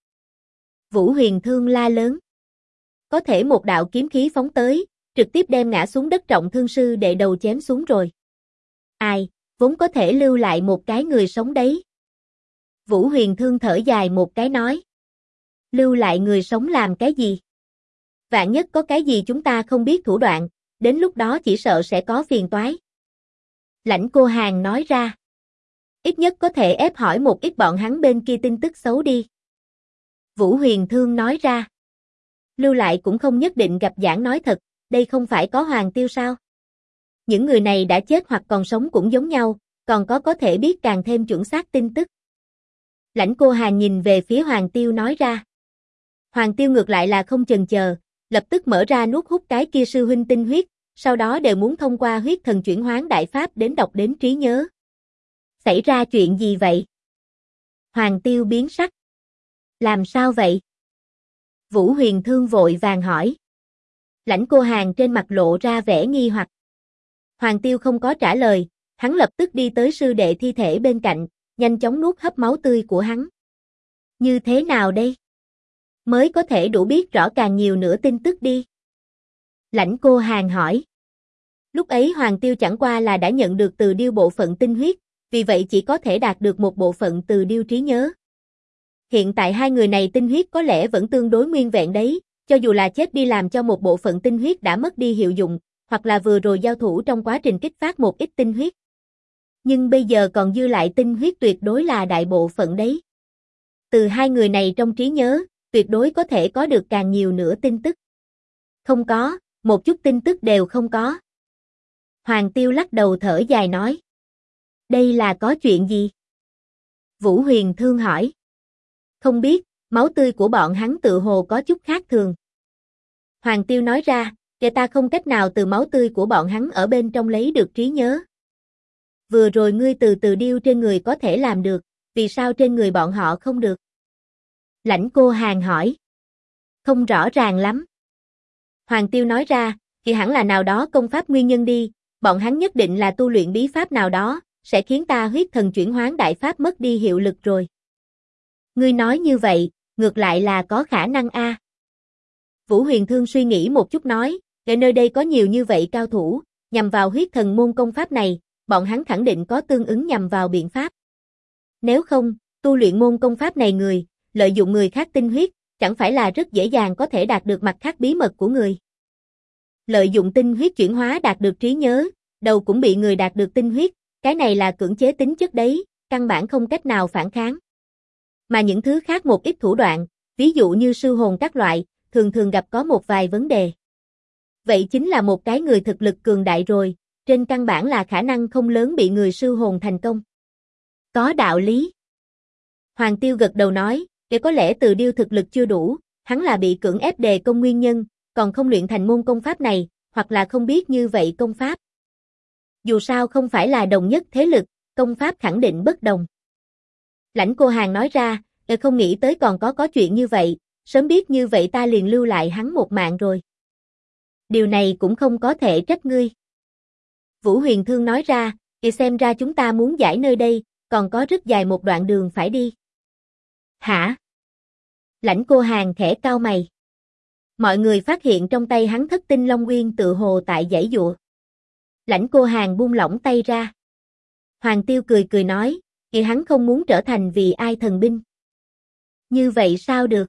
Vũ Huyền Thương la lớn. Có thể một đạo kiếm khí phóng tới, trực tiếp đem ngã xuống đất trọng thương sư đệ đầu chém xuống rồi. Ai, vốn có thể lưu lại một cái người sống đấy. Vũ Huyền Thương thở dài một cái nói. Lưu lại người sống làm cái gì? Vạn nhất có cái gì chúng ta không biết thủ đoạn, đến lúc đó chỉ sợ sẽ có phiền toái. Lãnh Cô Hàn nói ra. Ít nhất có thể ép hỏi một ít bọn hắn bên kia tin tức xấu đi. Vũ Huyền Thương nói ra. Lưu lại cũng không nhất định gặp giảng nói thật, đây không phải có Hoàng Tiêu sao? Những người này đã chết hoặc còn sống cũng giống nhau, còn có thể biết càng thêm chuẩn xác tin tức. Lãnh Cô Hàn nhìn về phía Hoàng Tiêu nói ra. Hoàng Tiêu ngược lại là không chần chờ, lập tức mở ra nuốt hút cái kia sư huynh tinh huyết, sau đó đều muốn thông qua huyết thần chuyển hoán đại pháp đến đọc đến trí nhớ. Xảy ra chuyện gì vậy? Hoàng Tiêu biến sắc. Làm sao vậy? Vũ Huyền Thương vội vàng hỏi. Lãnh Cô Hàn trên mặt lộ ra vẻ nghi hoặc. Hoàng Tiêu không có trả lời, hắn lập tức đi tới sư đệ thi thể bên cạnh, nhanh chóng nuốt hấp máu tươi của hắn. Như thế nào đây? mới có thể đủ biết rõ càng nhiều nữa tin tức đi. Lãnh Cô Hàn hỏi. Lúc ấy Hoàng Tiêu chẳng qua là đã nhận được từ Điêu bộ phận tinh huyết, vì vậy chỉ có thể đạt được một bộ phận từ Điêu trí nhớ. Hiện tại hai người này tinh huyết có lẽ vẫn tương đối nguyên vẹn đấy, cho dù là chết đi làm cho một bộ phận tinh huyết đã mất đi hiệu dụng, hoặc là vừa rồi giao thủ trong quá trình kích phát một ít tinh huyết. Nhưng bây giờ còn dư lại tinh huyết tuyệt đối là đại bộ phận đấy. Từ hai người này trong trí nhớ, tuyệt đối có thể có được càng nhiều nữa tin tức. Không có, một chút tin tức đều không có. Hoàng Tiêu lắc đầu thở dài nói. Đây là có chuyện gì? Vũ Huyền Thương hỏi. Không biết, máu tươi của bọn hắn tự hồ có chút khác thường. Hoàng Tiêu nói ra, kẻ ta không cách nào từ máu tươi của bọn hắn ở bên trong lấy được trí nhớ. Vừa rồi ngươi từ Điêu trên người có thể làm được, vì sao trên người bọn họ không được? Lãnh Cô Hàn hỏi. Không rõ ràng lắm. Hoàng Tiêu nói ra, thì hẳn là nào đó công pháp nguyên nhân đi, bọn hắn nhất định là tu luyện bí pháp nào đó, sẽ khiến ta huyết thần chuyển hoán đại pháp mất đi hiệu lực rồi. Ngươi nói như vậy, ngược lại là có khả năng a. Vũ Huyền Thương suy nghĩ một chút nói, ở nơi đây có nhiều như vậy cao thủ, nhằm vào huyết thần môn công pháp này, bọn hắn khẳng định có tương ứng nhằm vào biện pháp. Nếu không, tu luyện môn công pháp này người, lợi dụng người khác tinh huyết, chẳng phải là rất dễ dàng có thể đạt được mặt khác bí mật của người. Lợi dụng tinh huyết chuyển hóa đạt được trí nhớ, đầu cũng bị người đạt được tinh huyết, cái này là cưỡng chế tính chất đấy, căn bản không cách nào phản kháng. Mà những thứ khác một ít thủ đoạn, ví dụ như sư hồn các loại, thường thường gặp có một vài vấn đề. Vậy chính là một cái người thực lực cường đại rồi, trên căn bản là khả năng không lớn bị người sư hồn thành công. Có đạo lý. Hoàng Tiêu gật đầu nói, để có lẽ từ Điêu thực lực chưa đủ, hắn là bị cưỡng ép đề công nguyên nhân, còn không luyện thành môn công pháp này, hoặc là không biết như vậy công pháp. Dù sao không phải là đồng nhất thế lực, công pháp khẳng định bất đồng. Lãnh Cô Hàn nói ra, không nghĩ tới còn có chuyện như vậy, sớm biết như vậy ta liền lưu lại hắn một mạng rồi. Điều này cũng không có thể trách ngươi. Vũ Huyền Thương nói ra, xem ra chúng ta muốn giải nơi đây, còn có rất dài một đoạn đường phải đi. Hả? Lãnh Cô Hàn khẽ cau mày. Mọi người phát hiện trong tay hắn Thất Tinh Long Uyên tự hồ tại giãy giụa. Lãnh Cô Hàn buông lỏng tay ra. Hoàng Tiêu cười nói, hắn không muốn trở thành vì ai thần binh. Như vậy sao được?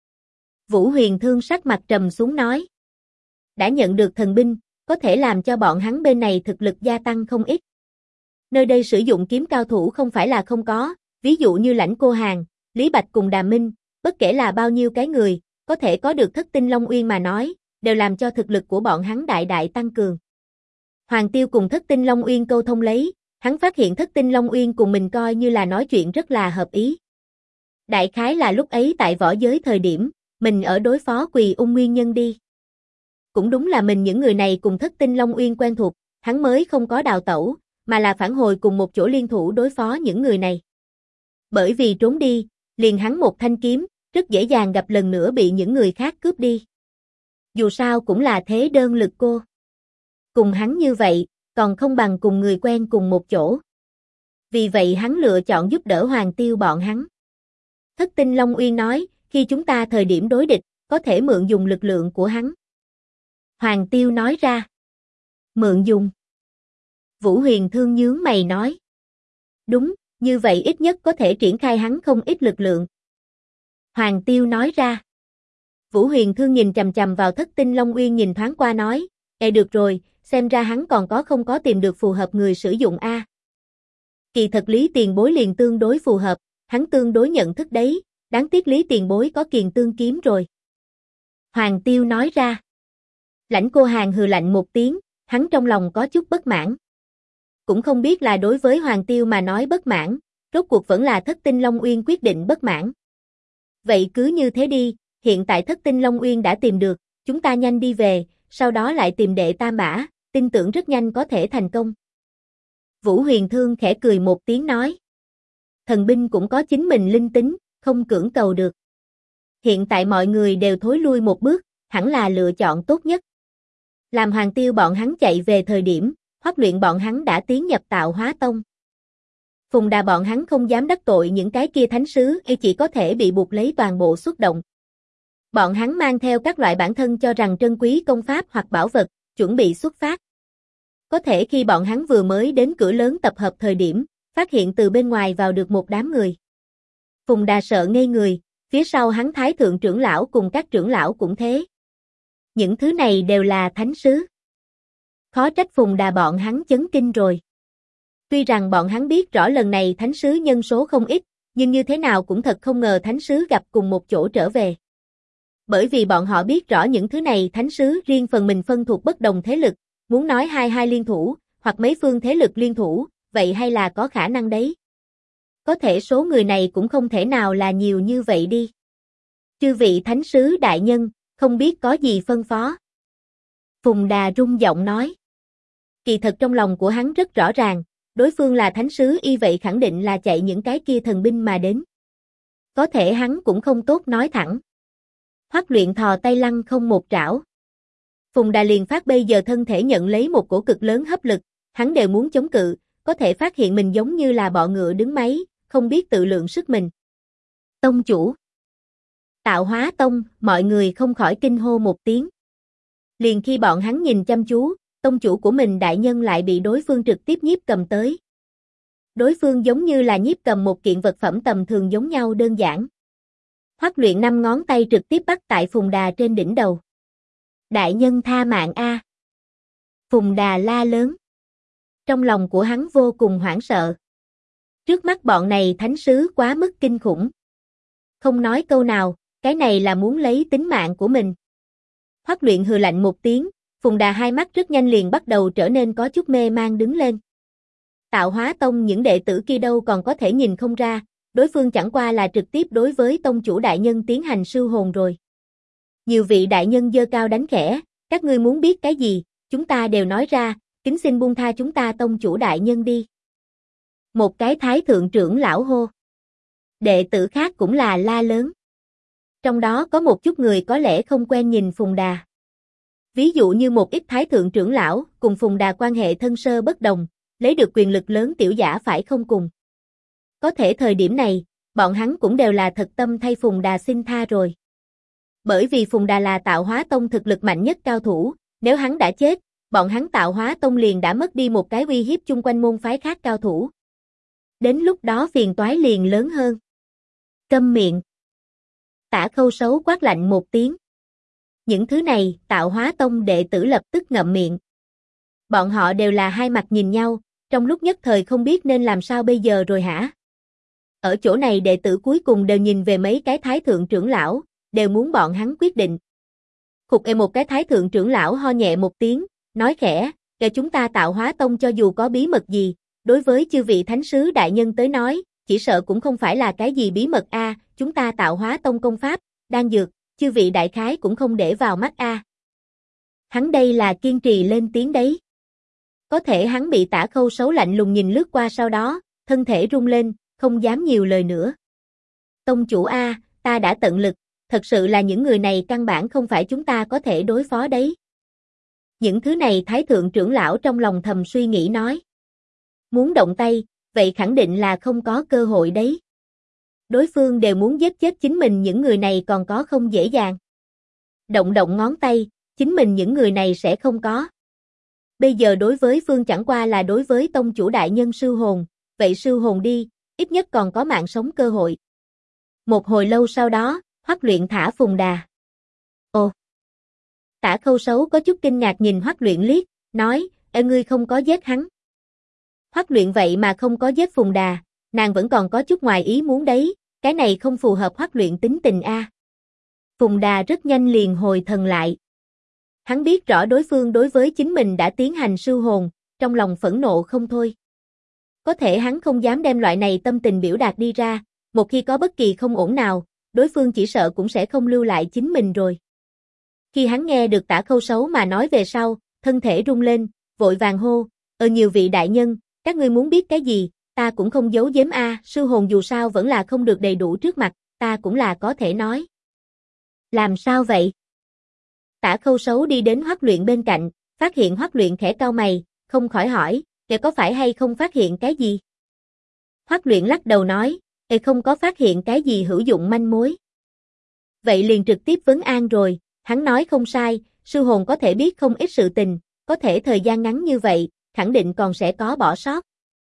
Vũ Huyền Thương sắc mặt trầm xuống nói. Đã nhận được thần binh, có thể làm cho bọn hắn bên này thực lực gia tăng không ít. Nơi đây sử dụng kiếm cao thủ không phải là không có, ví dụ như Lãnh Cô Hàn, Lý Bạch cùng Đàm Minh, bất kể là bao nhiêu cái người, có thể có được Thất Tinh Long Uyên mà nói, đều làm cho thực lực của bọn hắn đại đại tăng cường. Hoàng Tiêu cùng Thất Tinh Long Uyên câu thông lấy, hắn phát hiện Thất Tinh Long Uyên cùng mình coi như là nói chuyện rất là hợp ý. Đại khái là lúc ấy tại võ giới thời điểm, mình ở đối phó Quỳ Ung nguyên nhân đi. Cũng đúng là mình những người này cùng Thất Tinh Long Uyên quen thuộc, hắn mới không có đào tẩu, mà là phản hồi cùng một chỗ liên thủ đối phó những người này. Bởi vì trốn đi, liền hắn một thanh kiếm, rất dễ dàng gặp lần nữa bị những người khác cướp đi. Dù sao cũng là thế đơn lực cô. Cùng hắn như vậy, còn không bằng cùng người quen cùng một chỗ. Vì vậy hắn lựa chọn giúp đỡ Hoàng Tiêu bọn hắn. Thất Tinh Long Uyên nói, khi chúng ta thời điểm đối địch, có thể mượn dùng lực lượng của hắn. Hoàng Tiêu nói ra. Mượn dùng. Vũ Huyền Thương nhướng mày nói. Đúng, như vậy ít nhất có thể triển khai hắn không ít lực lượng. Hoàng Tiêu nói ra. Vũ Huyền Thương nhìn chằm chằm vào Thất Tinh Long Uyên nhìn thoáng qua nói, được rồi, xem ra hắn còn không có tìm được phù hợp người sử dụng a. Kỳ thật Lý Tiền Bối liền tương đối phù hợp, hắn tương đối nhận thức đấy, đáng tiếc Lý Tiền Bối có Kiền Tương kiếm rồi. Hoàng Tiêu nói ra. Lãnh Cô Hàn hừ lạnh một tiếng, hắn trong lòng có chút bất mãn. Cũng không biết là đối với Hoàng Tiêu mà nói bất mãn, rốt cuộc vẫn là Thất Tinh Long Uyên quyết định bất mãn. Vậy cứ như thế đi, hiện tại Thất Tinh Long Uyên đã tìm được, chúng ta nhanh đi về, sau đó lại tìm đệ Tam Bả, tin tưởng rất nhanh có thể thành công. Vũ Huyền Thương khẽ cười một tiếng nói. Thần binh cũng có chính mình linh tính, không cưỡng cầu được. Hiện tại mọi người đều thối lui một bước, hẳn là lựa chọn tốt nhất. Làm Hoàng Tiêu bọn hắn chạy về thời điểm, Hoắc Luyện bọn hắn đã tiến nhập Tạo Hóa Tông. Phùng Đà bọn hắn không dám đắc tội những cái kia thánh sứ, chỉ có thể bị buộc lấy toàn bộ xuất động. Bọn hắn mang theo các loại bản thân cho rằng trân quý công pháp hoặc bảo vật, chuẩn bị xuất phát. Có thể khi bọn hắn vừa mới đến cửa lớn tập hợp thời điểm, phát hiện từ bên ngoài vào được một đám người. Phùng Đà sợ ngây người, phía sau hắn Thái thượng trưởng lão cùng các trưởng lão cũng thế. Những thứ này đều là thánh sứ. Khó trách Phùng Đà bọn hắn chấn kinh rồi. Tuy rằng bọn hắn biết rõ lần này thánh sứ nhân số không ít, nhưng như thế nào cũng thật không ngờ thánh sứ gặp cùng một chỗ trở về. Bởi vì bọn họ biết rõ những thứ này thánh sứ riêng phần mình phân thuộc bất đồng thế lực, muốn nói hai liên thủ, hoặc mấy phương thế lực liên thủ, vậy hay là có khả năng đấy. Có thể số người này cũng không thể nào là nhiều như vậy đi. Chư vị thánh sứ đại nhân, không biết có gì phân phó. Phùng Đà rung giọng nói. Kỳ thật trong lòng của hắn rất rõ ràng, đối phương là thánh sứ y vậy khẳng định là chạy những cái kia thần binh mà đến. Có thể hắn cũng không tốt nói thẳng. Hoắc Luyện thò tay lăng không một trảo. Phùng Đà liền phát bây giờ thân thể nhận lấy một cổ cực lớn hấp lực, hắn đều muốn chống cự, có thể phát hiện mình giống như là bọ ngựa đứng máy, không biết tự lượng sức mình. Tông chủ. Tạo Hóa Tông, mọi người không khỏi kinh hô một tiếng. Liền khi bọn hắn nhìn chăm chú, tông chủ của mình đại nhân lại bị đối phương trực tiếp nhiếp cầm tới. Đối phương giống như là nhiếp cầm một kiện vật phẩm tầm thường giống nhau đơn giản. Hoắc Luyện 5 ngón tay trực tiếp bắt tại Phùng Đà trên đỉnh đầu. Đại nhân tha mạng a. Phùng Đà la lớn. Trong lòng của hắn vô cùng hoảng sợ. Trước mắt bọn này thánh sứ quá mức kinh khủng. Không nói câu nào, cái này là muốn lấy tính mạng của mình. Hoắc Luyện hừ lạnh một tiếng, Phùng Đà hai mắt rất nhanh liền bắt đầu trở nên có chút mê mang đứng lên. Tạo Hóa Tông những đệ tử kia đâu còn có thể nhìn không ra, đối phương chẳng qua là trực tiếp đối với tông chủ đại nhân tiến hành sưu hồn rồi. Nhiều vị đại nhân giơ cao đánh khẽ, các ngươi muốn biết cái gì, chúng ta đều nói ra, kính xin buông tha chúng ta tông chủ đại nhân đi. Một cái thái thượng trưởng lão hô. Đệ tử khác cũng là la lớn. Trong đó có một chút người có lẽ không quen nhìn Phùng Đà. Ví dụ như một ít thái thượng trưởng lão cùng Phùng Đà quan hệ thân sơ bất đồng, lấy được quyền lực lớn tiểu giả phải không cùng. Có thể thời điểm này, bọn hắn cũng đều là thật tâm thay Phùng Đà xin tha rồi. Bởi vì Phùng Đà là Tạo Hóa Tông thực lực mạnh nhất cao thủ, nếu hắn đã chết, bọn hắn Tạo Hóa Tông liền đã mất đi một cái uy hiếp chung quanh môn phái khác cao thủ. Đến lúc đó phiền toái liền lớn hơn. Câm miệng. Tả Khâu Sấu quát lạnh một tiếng. Những thứ này, Tạo Hóa Tông đệ tử lập tức ngậm miệng. Bọn họ đều là hai mặt nhìn nhau, trong lúc nhất thời không biết nên làm sao bây giờ rồi hả? Ở chỗ này đệ tử cuối cùng đều nhìn về mấy cái thái thượng trưởng lão, đều muốn bọn hắn quyết định. Khục một cái thái thượng trưởng lão ho nhẹ một tiếng, nói khẽ, kể chúng ta Tạo Hóa Tông cho dù có bí mật gì, đối với chư vị thánh sứ đại nhân tới nói, chỉ sợ cũng không phải là cái gì bí mật a, chúng ta Tạo Hóa Tông công pháp, đan dược, chư vị đại khái cũng không để vào mắt a. Hắn đây là kiên trì lên tiếng đấy. Có thể hắn bị Tả Khâu Sấu lạnh lùng nhìn lướt qua sau đó, thân thể rung lên, không dám nhiều lời nữa. Tông chủ a, ta đã tận lực, thật sự là những người này căn bản không phải chúng ta có thể đối phó đấy. Những thứ này thái thượng trưởng lão trong lòng thầm suy nghĩ nói. Muốn động tay, vậy khẳng định là không có cơ hội đấy. Đối phương đều muốn giết chết chính mình những người này còn có không dễ dàng. Động động ngón tay, chính mình những người này sẽ không có. Bây giờ đối với phương chẳng qua là đối với tông chủ đại nhân sưu hồn, vậy sưu hồn đi, ít nhất còn có mạng sống cơ hội. Một hồi lâu sau đó, Hoắc Luyện thả Phùng Đà. Ồ! Tả Khâu Sấu có chút kinh ngạc nhìn Hoắc Luyện liếc, nói, ngươi không có giết hắn. Hoắc Luyện vậy mà không có giết Phùng Đà, nàng vẫn còn có chút ngoài ý muốn đấy, cái này không phù hợp Hoắc Luyện tính tình a. Phùng Đà rất nhanh liền hồi thần lại. Hắn biết rõ đối phương đối với chính mình đã tiến hành sưu hồn, trong lòng phẫn nộ không thôi. Có thể hắn không dám đem loại này tâm tình biểu đạt đi ra, một khi có bất kỳ không ổn nào, đối phương chỉ sợ cũng sẽ không lưu lại chính mình rồi. Khi hắn nghe được Tả Khâu Sấu mà nói về sau, thân thể rung lên, vội vàng hô, nhiều vị đại nhân, các ngươi muốn biết cái gì, ta cũng không giấu giếm a, sưu hồn dù sao vẫn là không được đầy đủ trước mặt, ta cũng là có thể nói. Làm sao vậy? Tả Khâu Sấu đi đến Hoắc Luyện bên cạnh, phát hiện Hoắc Luyện khẽ cau mày, không khỏi hỏi, có phải hay không phát hiện cái gì? Hoắc Luyện lắc đầu nói, không có phát hiện cái gì hữu dụng manh mối. Vậy liền trực tiếp vấn an rồi, hắn nói không sai, sư hồn có thể biết không ít sự tình, có thể thời gian ngắn như vậy, khẳng định còn sẽ có bỏ sót.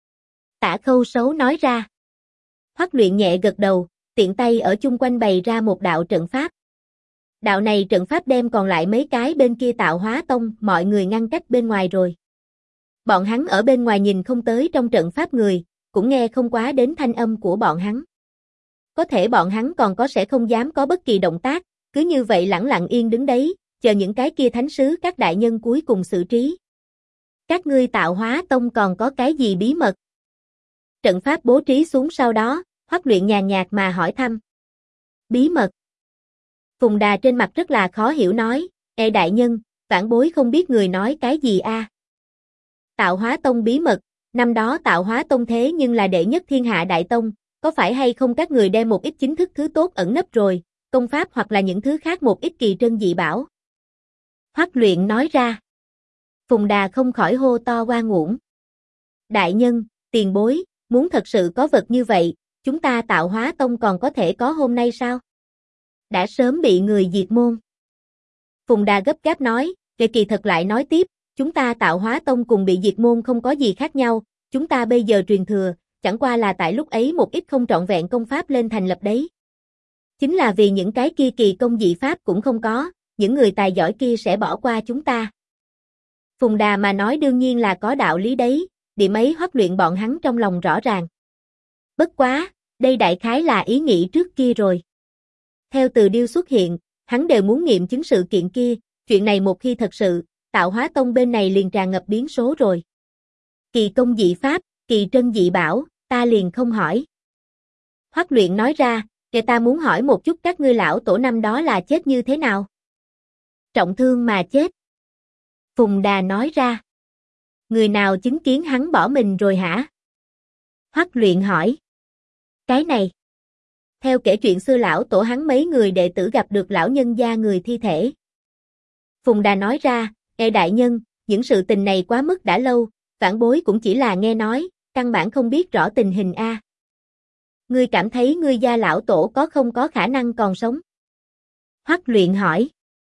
Tả Khâu Sấu nói ra. Hoắc Luyện nhẹ gật đầu, tiện tay ở chung quanh bày ra một đạo trận pháp. Đạo này trận pháp đem còn lại mấy cái bên kia Tạo Hóa Tông mọi người ngăn cách bên ngoài rồi. Bọn hắn ở bên ngoài nhìn không tới trong trận pháp người, cũng nghe không quá đến thanh âm của bọn hắn. Có thể bọn hắn còn có sẽ không dám có bất kỳ động tác, cứ như vậy lẳng lặng yên đứng đấy, chờ những cái kia thánh sứ các đại nhân cuối cùng xử trí. Các ngươi Tạo Hóa Tông còn có cái gì bí mật? Trận pháp bố trí xuống sau đó, Hoắc Luyện nhàn nhạt mà hỏi thăm. Bí mật. Phùng Đà trên mặt rất là khó hiểu nói, đại nhân, vãn bối không biết người nói cái gì a. Tạo Hóa Tông bí mật, năm đó Tạo Hóa Tông thế nhưng là đệ nhất thiên hạ đại tông, có phải hay không các người đem một ít chính thức thứ tốt ẩn nấp rồi, công pháp hoặc là những thứ khác một ít kỳ trân dị bảo. Hoắc Luyện nói ra. Phùng Đà không khỏi hô to oan uổng. Đại nhân, tiền bối, muốn thật sự có vật như vậy, chúng ta Tạo Hóa Tông còn có thể có hôm nay sao? Đã sớm bị người diệt môn. Phùng Đà gấp gáp nói, kỳ thật lại nói tiếp, chúng ta Tạo Hóa Tông cùng bị diệt môn không có gì khác nhau, chúng ta bây giờ truyền thừa, chẳng qua là tại lúc ấy một ít không trọn vẹn công pháp lên thành lập đấy. Chính là vì những cái kia kỳ công dị pháp cũng không có, những người tài giỏi kia sẽ bỏ qua chúng ta. Phùng Đà mà nói đương nhiên là có đạo lý đấy, điểm ấy Hoắc Luyện bọn hắn trong lòng rõ ràng. Bất quá, đây đại khái là ý nghĩ trước kia rồi. Theo Từ Điêu xuất hiện, hắn đều muốn nghiệm chứng sự kiện kia, chuyện này một khi thật sự, Tạo Hóa Tông bên này liền tràn ngập biến số rồi. Kỳ công dị pháp, kỳ trân dị bảo, ta liền không hỏi. Hoắc Luyện nói ra, ta muốn hỏi một chút các ngươi lão tổ năm đó là chết như thế nào? Trọng thương mà chết. Phùng Đà nói ra. Người nào chứng kiến hắn bỏ mình rồi hả? Hoắc Luyện hỏi. Cái này. Theo kể chuyện xưa lão tổ hắn mấy người đệ tử gặp được lão nhân gia người thi thể. Phùng Đà nói ra, đại nhân, những sự tình này quá mức đã lâu, vãn bối cũng chỉ là nghe nói, căn bản không biết rõ tình hình a. Ngươi cảm thấy ngươi gia lão tổ có không có khả năng còn sống? Hoắc Luyện hỏi.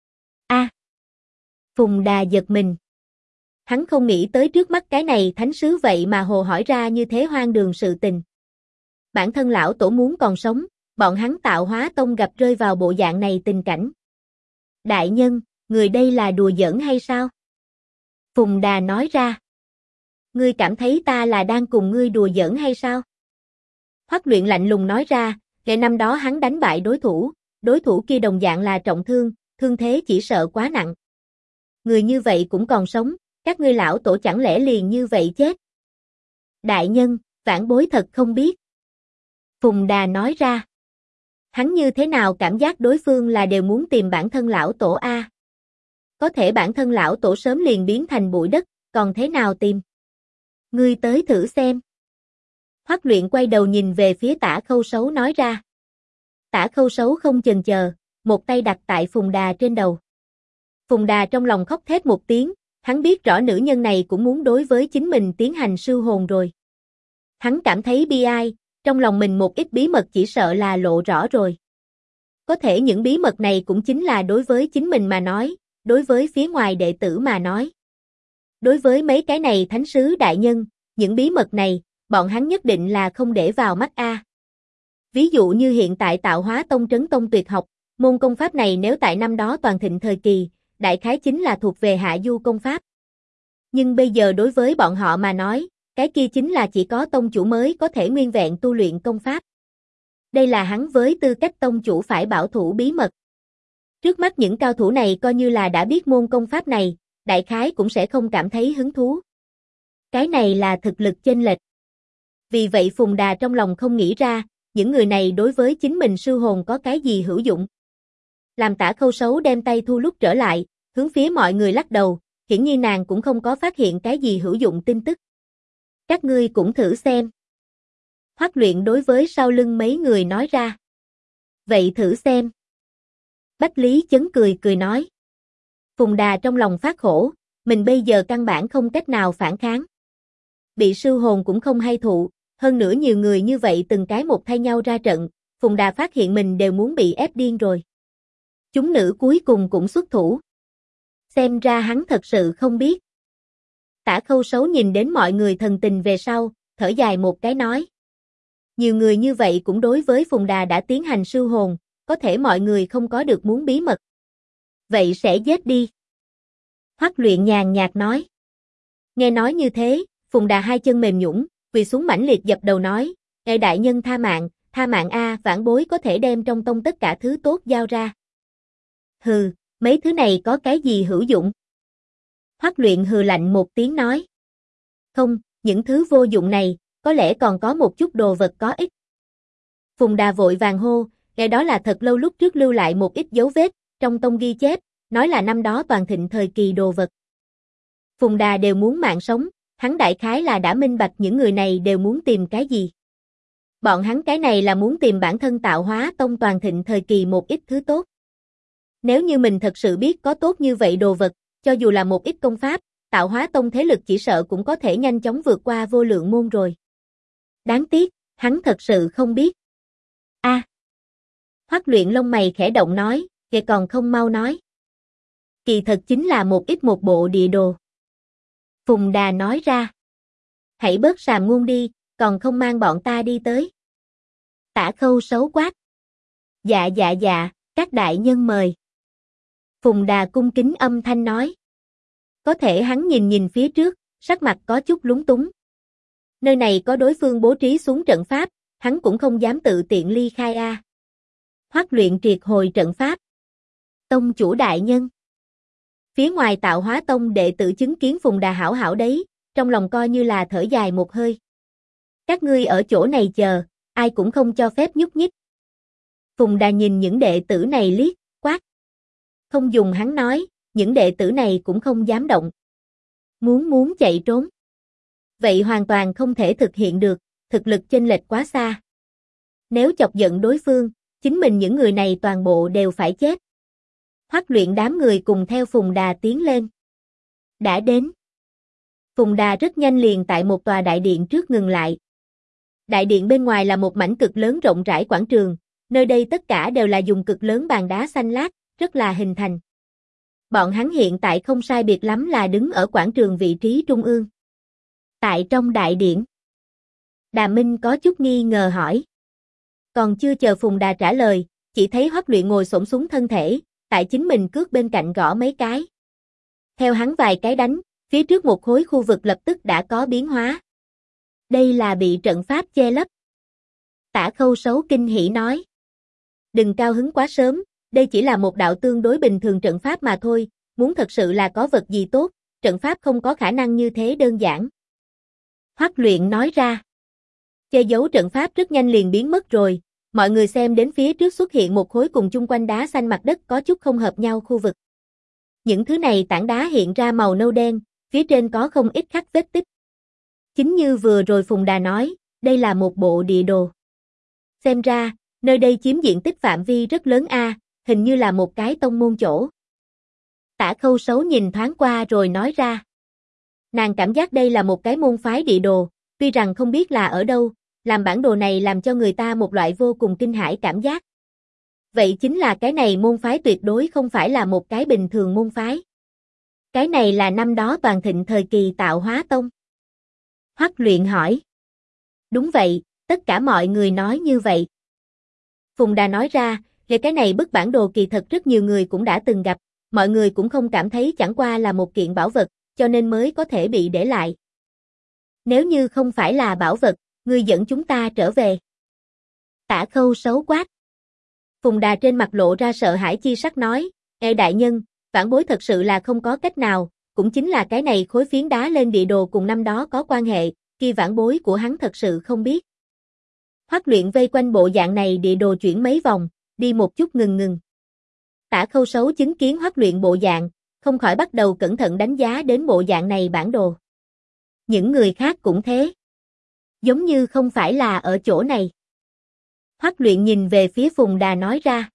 Phùng Đà giật mình. Hắn không nghĩ tới trước mắt cái này thánh sứ vậy mà hồ hỏi ra như thế hoang đường sự tình. Bản thân lão tổ muốn còn sống, bọn hắn Tạo Hóa Tông gặp rơi vào bộ dạng này tình cảnh. Đại nhân, người đây là đùa giỡn hay sao? Phùng Đà nói ra. Ngươi cảm thấy ta là đang cùng ngươi đùa giỡn hay sao? Hoắc Luyện lạnh lùng nói ra, năm đó hắn đánh bại đối thủ kia đồng dạng là trọng thương, thương thế chỉ sợ quá nặng. Người như vậy cũng còn sống, các ngươi lão tổ chẳng lẽ liền như vậy chết? Đại nhân, vãn bối thật không biết. Phùng Đà nói ra. Hắn như thế nào cảm giác đối phương là đều muốn tìm bản thân lão tổ a? Có thể bản thân lão tổ sớm liền biến thành bụi đất, còn thế nào tìm? Ngươi tới thử xem. Hoắc Luyện quay đầu nhìn về phía Tả Khâu Sấu nói ra. Tả Khâu Sấu không chần chờ, một tay đặt tại Phùng Đà trên đầu. Phùng Đà trong lòng khóc thét một tiếng, hắn biết rõ nữ nhân này cũng muốn đối với chính mình tiến hành sưu hồn rồi. Hắn cảm thấy bi ai, trong lòng mình một ít bí mật chỉ sợ là lộ rõ rồi. Có thể những bí mật này cũng chính là đối với chính mình mà nói, đối với phía ngoài đệ tử mà nói. Đối với mấy cái này thánh sứ đại nhân, những bí mật này, bọn hắn nhất định là không để vào mắt a. Ví dụ như hiện tại Tạo Hóa Tông trấn tông tuyệt học, môn công pháp này nếu tại năm đó toàn thịnh thời kỳ, đại khái chính là thuộc về hạ du công pháp. Nhưng bây giờ đối với bọn họ mà nói, cái kia chính là chỉ có tông chủ mới có thể nguyên vẹn tu luyện công pháp. Đây là hắn với tư cách tông chủ phải bảo thủ bí mật. Trước mắt những cao thủ này coi như là đã biết môn công pháp này, đại khái cũng sẽ không cảm thấy hứng thú. Cái này là thực lực chênh lệch. Vì vậy Phùng Đà trong lòng không nghĩ ra, những người này đối với chính mình sư hồn có cái gì hữu dụng. Làm Tả Khâu Sấu đem tay thu lúc trở lại, hướng phía mọi người lắc đầu, hiển nhiên nàng cũng không có phát hiện cái gì hữu dụng tin tức. Các ngươi cũng thử xem. Hoắc Luyện đối với sau lưng mấy người nói ra. Vậy thử xem. Bách Lý Chấn cười cười nói. Phùng Đà trong lòng phát khổ, mình bây giờ căn bản không cách nào phản kháng. Bị sư hồn cũng không hay thụ, hơn nữa nhiều người như vậy từng cái một thay nhau ra trận, Phùng Đà phát hiện mình đều muốn bị ép điên rồi. Chúng nữ cuối cùng cũng xuất thủ. Xem ra hắn thật sự không biết. Tả Khâu Sấu nhìn đến mọi người thần tình về sau, thở dài một cái nói. Nhiều người như vậy cũng đối với Phùng Đà đã tiến hành sưu hồn, có thể mọi người không có được muốn bí mật. Vậy sẽ giết đi. Hoắc Luyện nhàn nhạt nói. Nghe nói như thế, Phùng Đà hai chân mềm nhũn, quỳ xuống mãnh liệt dập đầu nói, Ê đại nhân tha mạng a, vãn bối có thể đem trong tông tất cả thứ tốt giao ra. Hừ, mấy thứ này có cái gì hữu dụng? Hoắc Luyện hừ lạnh một tiếng nói. Không, những thứ vô dụng này, có lẽ còn có một chút đồ vật có ích. Phùng Đà vội vàng hô, nghe đó là thật lâu lúc trước lưu lại một ít dấu vết, trong tông ghi chép, nói là năm đó toàn thịnh thời kỳ đồ vật. Phùng Đà đều muốn mạng sống, hắn đại khái là đã minh bạch những người này đều muốn tìm cái gì. Bọn hắn cái này là muốn tìm bản thân Tạo Hóa Tông toàn thịnh thời kỳ một ít thứ tốt. Nếu như mình thật sự biết có tốt như vậy đồ vật, cho dù là một ít công pháp, Tạo Hóa Tông thế lực chỉ sợ cũng có thể nhanh chóng vượt qua vô lượng môn rồi. Đáng tiếc, hắn thật sự không biết. Hoắc Luyện lông mày khẽ động nói, kìa còn không mau nói. Kỳ thật chính là một ít một bộ địa đồ. Phùng Đà nói ra. Hãy bớt sàm ngôn đi, còn không mang bọn ta đi tới. Tả Khâu Sấu quát. Dạ, các đại nhân mời. Phùng Đà cung kính âm thanh nói. Có thể hắn nhìn phía trước, sắc mặt có chút lúng túng. Nơi này có đối phương bố trí xuống trận pháp, hắn cũng không dám tự tiện ly khai a. Hoắc Luyện triệt hồi trận pháp. Tông chủ đại nhân. Phía ngoài Tạo Hóa Tông đệ tử chứng kiến Phùng Đà hảo hảo đấy, trong lòng coi như là thở dài một hơi. Các ngươi ở chỗ này chờ, ai cũng không cho phép nhúc nhích. Phùng Đà nhìn những đệ tử này liếc, quát. Không dùng hắn nói, những đệ tử này cũng không dám động. Muốn chạy trốn. Vậy hoàn toàn không thể thực hiện được, thực lực chênh lệch quá xa. Nếu chọc giận đối phương, chính mình những người này toàn bộ đều phải chết. Hoắc Luyện đám người cùng theo Phùng Đà tiến lên. Đã đến. Phùng Đà rất nhanh liền tại một tòa đại điện trước ngừng lại. Đại điện bên ngoài là một mảnh cực lớn rộng rãi quảng trường, nơi đây tất cả đều là dùng cực lớn bàn đá xanh lát, rất là hình thành. Bọn hắn hiện tại không sai biệt lắm là đứng ở quảng trường vị trí trung ương. Tại trong đại điện. Đà Minh có chút nghi ngờ hỏi. Còn chưa chờ Phùng Đà trả lời, chỉ thấy Hoắc Luyện ngồi xổm xuống thân thể, tại chính mình cước bên cạnh gõ mấy cái. Theo hắn vài cái đánh, phía trước một khối khu vực lập tức đã có biến hóa. Đây là bị trận pháp che lấp. Tả Khâu Sấu kinh hỉ nói. Đừng cao hứng quá sớm, đây chỉ là một đạo tương đối bình thường trận pháp mà thôi, muốn thật sự là có vật gì tốt, trận pháp không có khả năng như thế đơn giản. Hoắc Luyện nói ra. Che giấu trận pháp rất nhanh liền biến mất rồi, mọi người xem đến phía trước xuất hiện một khối cùng chung quanh đá xanh mặt đất có chút không hợp nhau khu vực. Những thứ này tảng đá hiện ra màu nâu đen, phía trên có không ít khắc vết tích. Chính như vừa rồi Phùng Đà nói, đây là một bộ địa đồ. Xem ra, nơi đây chiếm diện tích phạm vi rất lớn a, hình như là một cái tông môn chỗ. Tả Khâu Sấu nhìn thoáng qua rồi nói ra. Nàng cảm giác đây là một cái môn phái địa đồ, tuy rằng không biết là ở đâu, làm bản đồ này làm cho người ta một loại vô cùng kinh hãi cảm giác. Vậy chính là cái này môn phái tuyệt đối không phải là một cái bình thường môn phái. Cái này là năm đó toàn thịnh thời kỳ Tạo Hóa Tông. Hoắc Luyện hỏi. Đúng vậy, tất cả mọi người nói như vậy. Phùng Đà nói ra, về cái này bức bản đồ kỳ thật rất nhiều người cũng đã từng gặp, mọi người cũng không cảm thấy chẳng qua là một kiện bảo vật, cho nên mới có thể bị để lại. Nếu như không phải là bảo vật, ngươi dẫn chúng ta trở về. Tả Khâu Sấu quát. Phùng Đà trên mặt lộ ra sợ hãi chi sắc nói, Ê đại nhân, vãn bối thật sự là không có cách nào, cũng chính là cái này khối phiến đá lên địa đồ cùng năm đó có quan hệ, kia vãn bối của hắn thật sự không biết. Hoắc Luyện vây quanh bộ dạng này địa đồ chuyển mấy vòng, đi một chút ngừng. Tả Khâu Sấu chứng kiến Hoắc Luyện bộ dạng, không khỏi bắt đầu cẩn thận đánh giá đến bộ dạng này bản đồ. Những người khác cũng thế. Giống như không phải là ở chỗ này. Hoắc Luyện nhìn về phía Phùng Đà nói ra.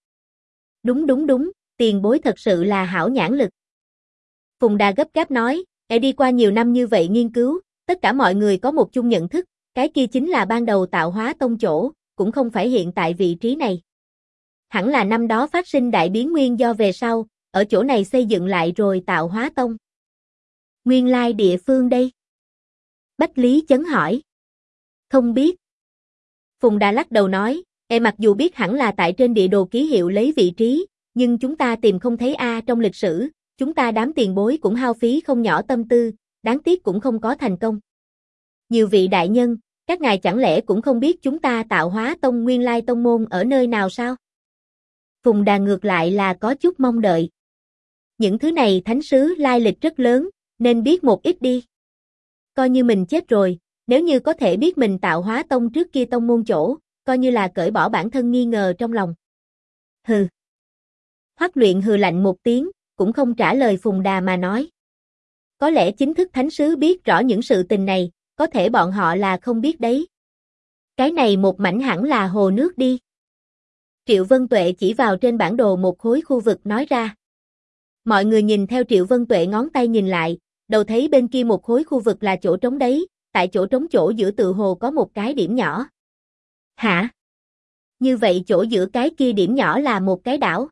Đúng, tiền bối thật sự là hảo nhãn lực. Phùng Đà gấp gáp nói, đi qua nhiều năm như vậy nghiên cứu, tất cả mọi người có một chung nhận thức, cái kia chính là ban đầu Tạo Hóa Tông chỗ, cũng không phải hiện tại vị trí này. Hẳn là năm đó phát sinh đại biến nguyên do về sau, ở chỗ này xây dựng lại rồi tạo hóa tông. Nguyên lai địa phương đây. Bách Lý Chấn hỏi. Không biết. Phùng Đà lắc đầu nói, mặc dù biết hẳn là tại trên địa đồ ký hiệu lấy vị trí, nhưng chúng ta tìm không thấy trong lịch sử, chúng ta đám tiền bối cũng hao phí không nhỏ tâm tư, đáng tiếc cũng không có thành công. Nhiều vị đại nhân, các ngài chẳng lẽ cũng không biết chúng ta tạo hóa tông nguyên lai tông môn ở nơi nào sao? Phùng Đà ngược lại là có chút mong đợi. Những thứ này thánh sứ lai lịch rất lớn, nên biết một ít đi. Coi như mình chết rồi, nếu như có thể biết mình tạo hóa tông trước kia tông môn chỗ, coi như là cởi bỏ bản thân nghi ngờ trong lòng. Hừ. Hoắc Luyện hừ lạnh một tiếng, cũng không trả lời Phùng Đà mà nói. Có lẽ chính thức thánh sứ biết rõ những sự tình này, có thể bọn họ là không biết đấy. Cái này một mảnh hẳn là hồ nước đi. Triệu Vân Tuệ chỉ vào trên bản đồ một khối khu vực nói ra. Mọi người nhìn theo Triệu Vân Tuệ ngón tay nhìn lại, đầu thấy bên kia một khối khu vực là chỗ trống đấy, tại chỗ trống chỗ giữa tự hồ có một cái điểm nhỏ. Hả? Như vậy chỗ giữa cái kia điểm nhỏ là một cái đảo.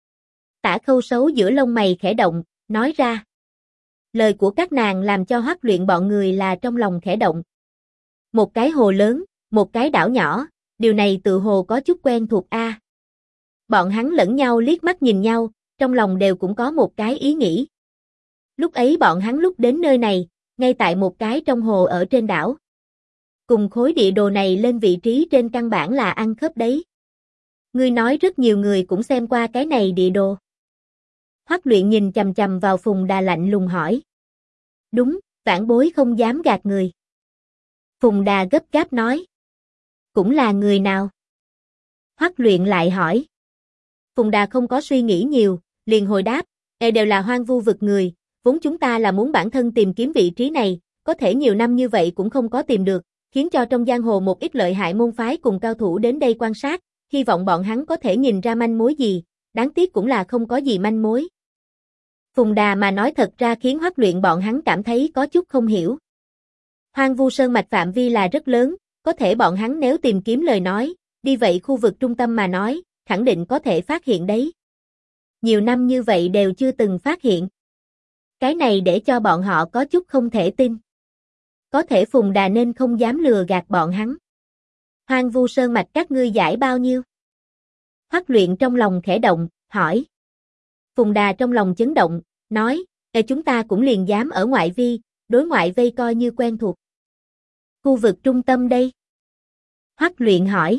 Tả Khâu xấu giữa lông mày khẽ động, nói ra. Lời của các nàng làm cho Hoắc Luyện bọn người là trong lòng khẽ động. Một cái hồ lớn, một cái đảo nhỏ, điều này tự hồ có chút quen thuộc a. Bọn hắn lẫn nhau liếc mắt nhìn nhau, trong lòng đều cũng có một cái ý nghĩ. Lúc ấy bọn hắn lúc đến nơi này, ngay tại một cái trong hồ ở trên đảo. Cùng khối địa đồ này lên vị trí trên căn bản là ăn khớp đấy. Ngươi nói rất nhiều người cũng xem qua cái này địa đồ. Hoắc Luyện nhìn chằm chằm vào Phùng Đà lạnh lùng hỏi. Đúng, vãn bối không dám gạt người. Phùng Đà gấp gáp nói. Cũng là người nào? Hoắc Luyện lại hỏi. Phùng Đà không có suy nghĩ nhiều, liền hồi đáp, đều là hoang vu vực người, vốn chúng ta là muốn bản thân tìm kiếm vị trí này, có thể nhiều năm như vậy cũng không có tìm được, khiến cho trong giang hồ một ít lợi hại môn phái cùng cao thủ đến đây quan sát, hy vọng bọn hắn có thể nhìn ra manh mối gì, đáng tiếc cũng là không có gì manh mối. Phùng Đà mà nói thật ra khiến Hoắc Luyện bọn hắn cảm thấy có chút không hiểu. Hoang vu sơn mạch phạm vi là rất lớn, có thể bọn hắn nếu tìm kiếm lời nói, đi vậy khu vực trung tâm mà nói, khẳng định có thể phát hiện đấy. Nhiều năm như vậy đều chưa từng phát hiện. Cái này để cho bọn họ có chút không thể tin. Có thể Phùng Đà nên không dám lừa gạt bọn hắn. Hoang vu sơn mạch các ngươi giải bao nhiêu? Hoắc Luyện trong lòng khẽ động, hỏi. Phùng Đà trong lòng chấn động, nói, chúng ta cũng liền dám ở ngoại vi, đối ngoại vây coi như quen thuộc. Khu vực trung tâm đây? Hoắc Luyện hỏi.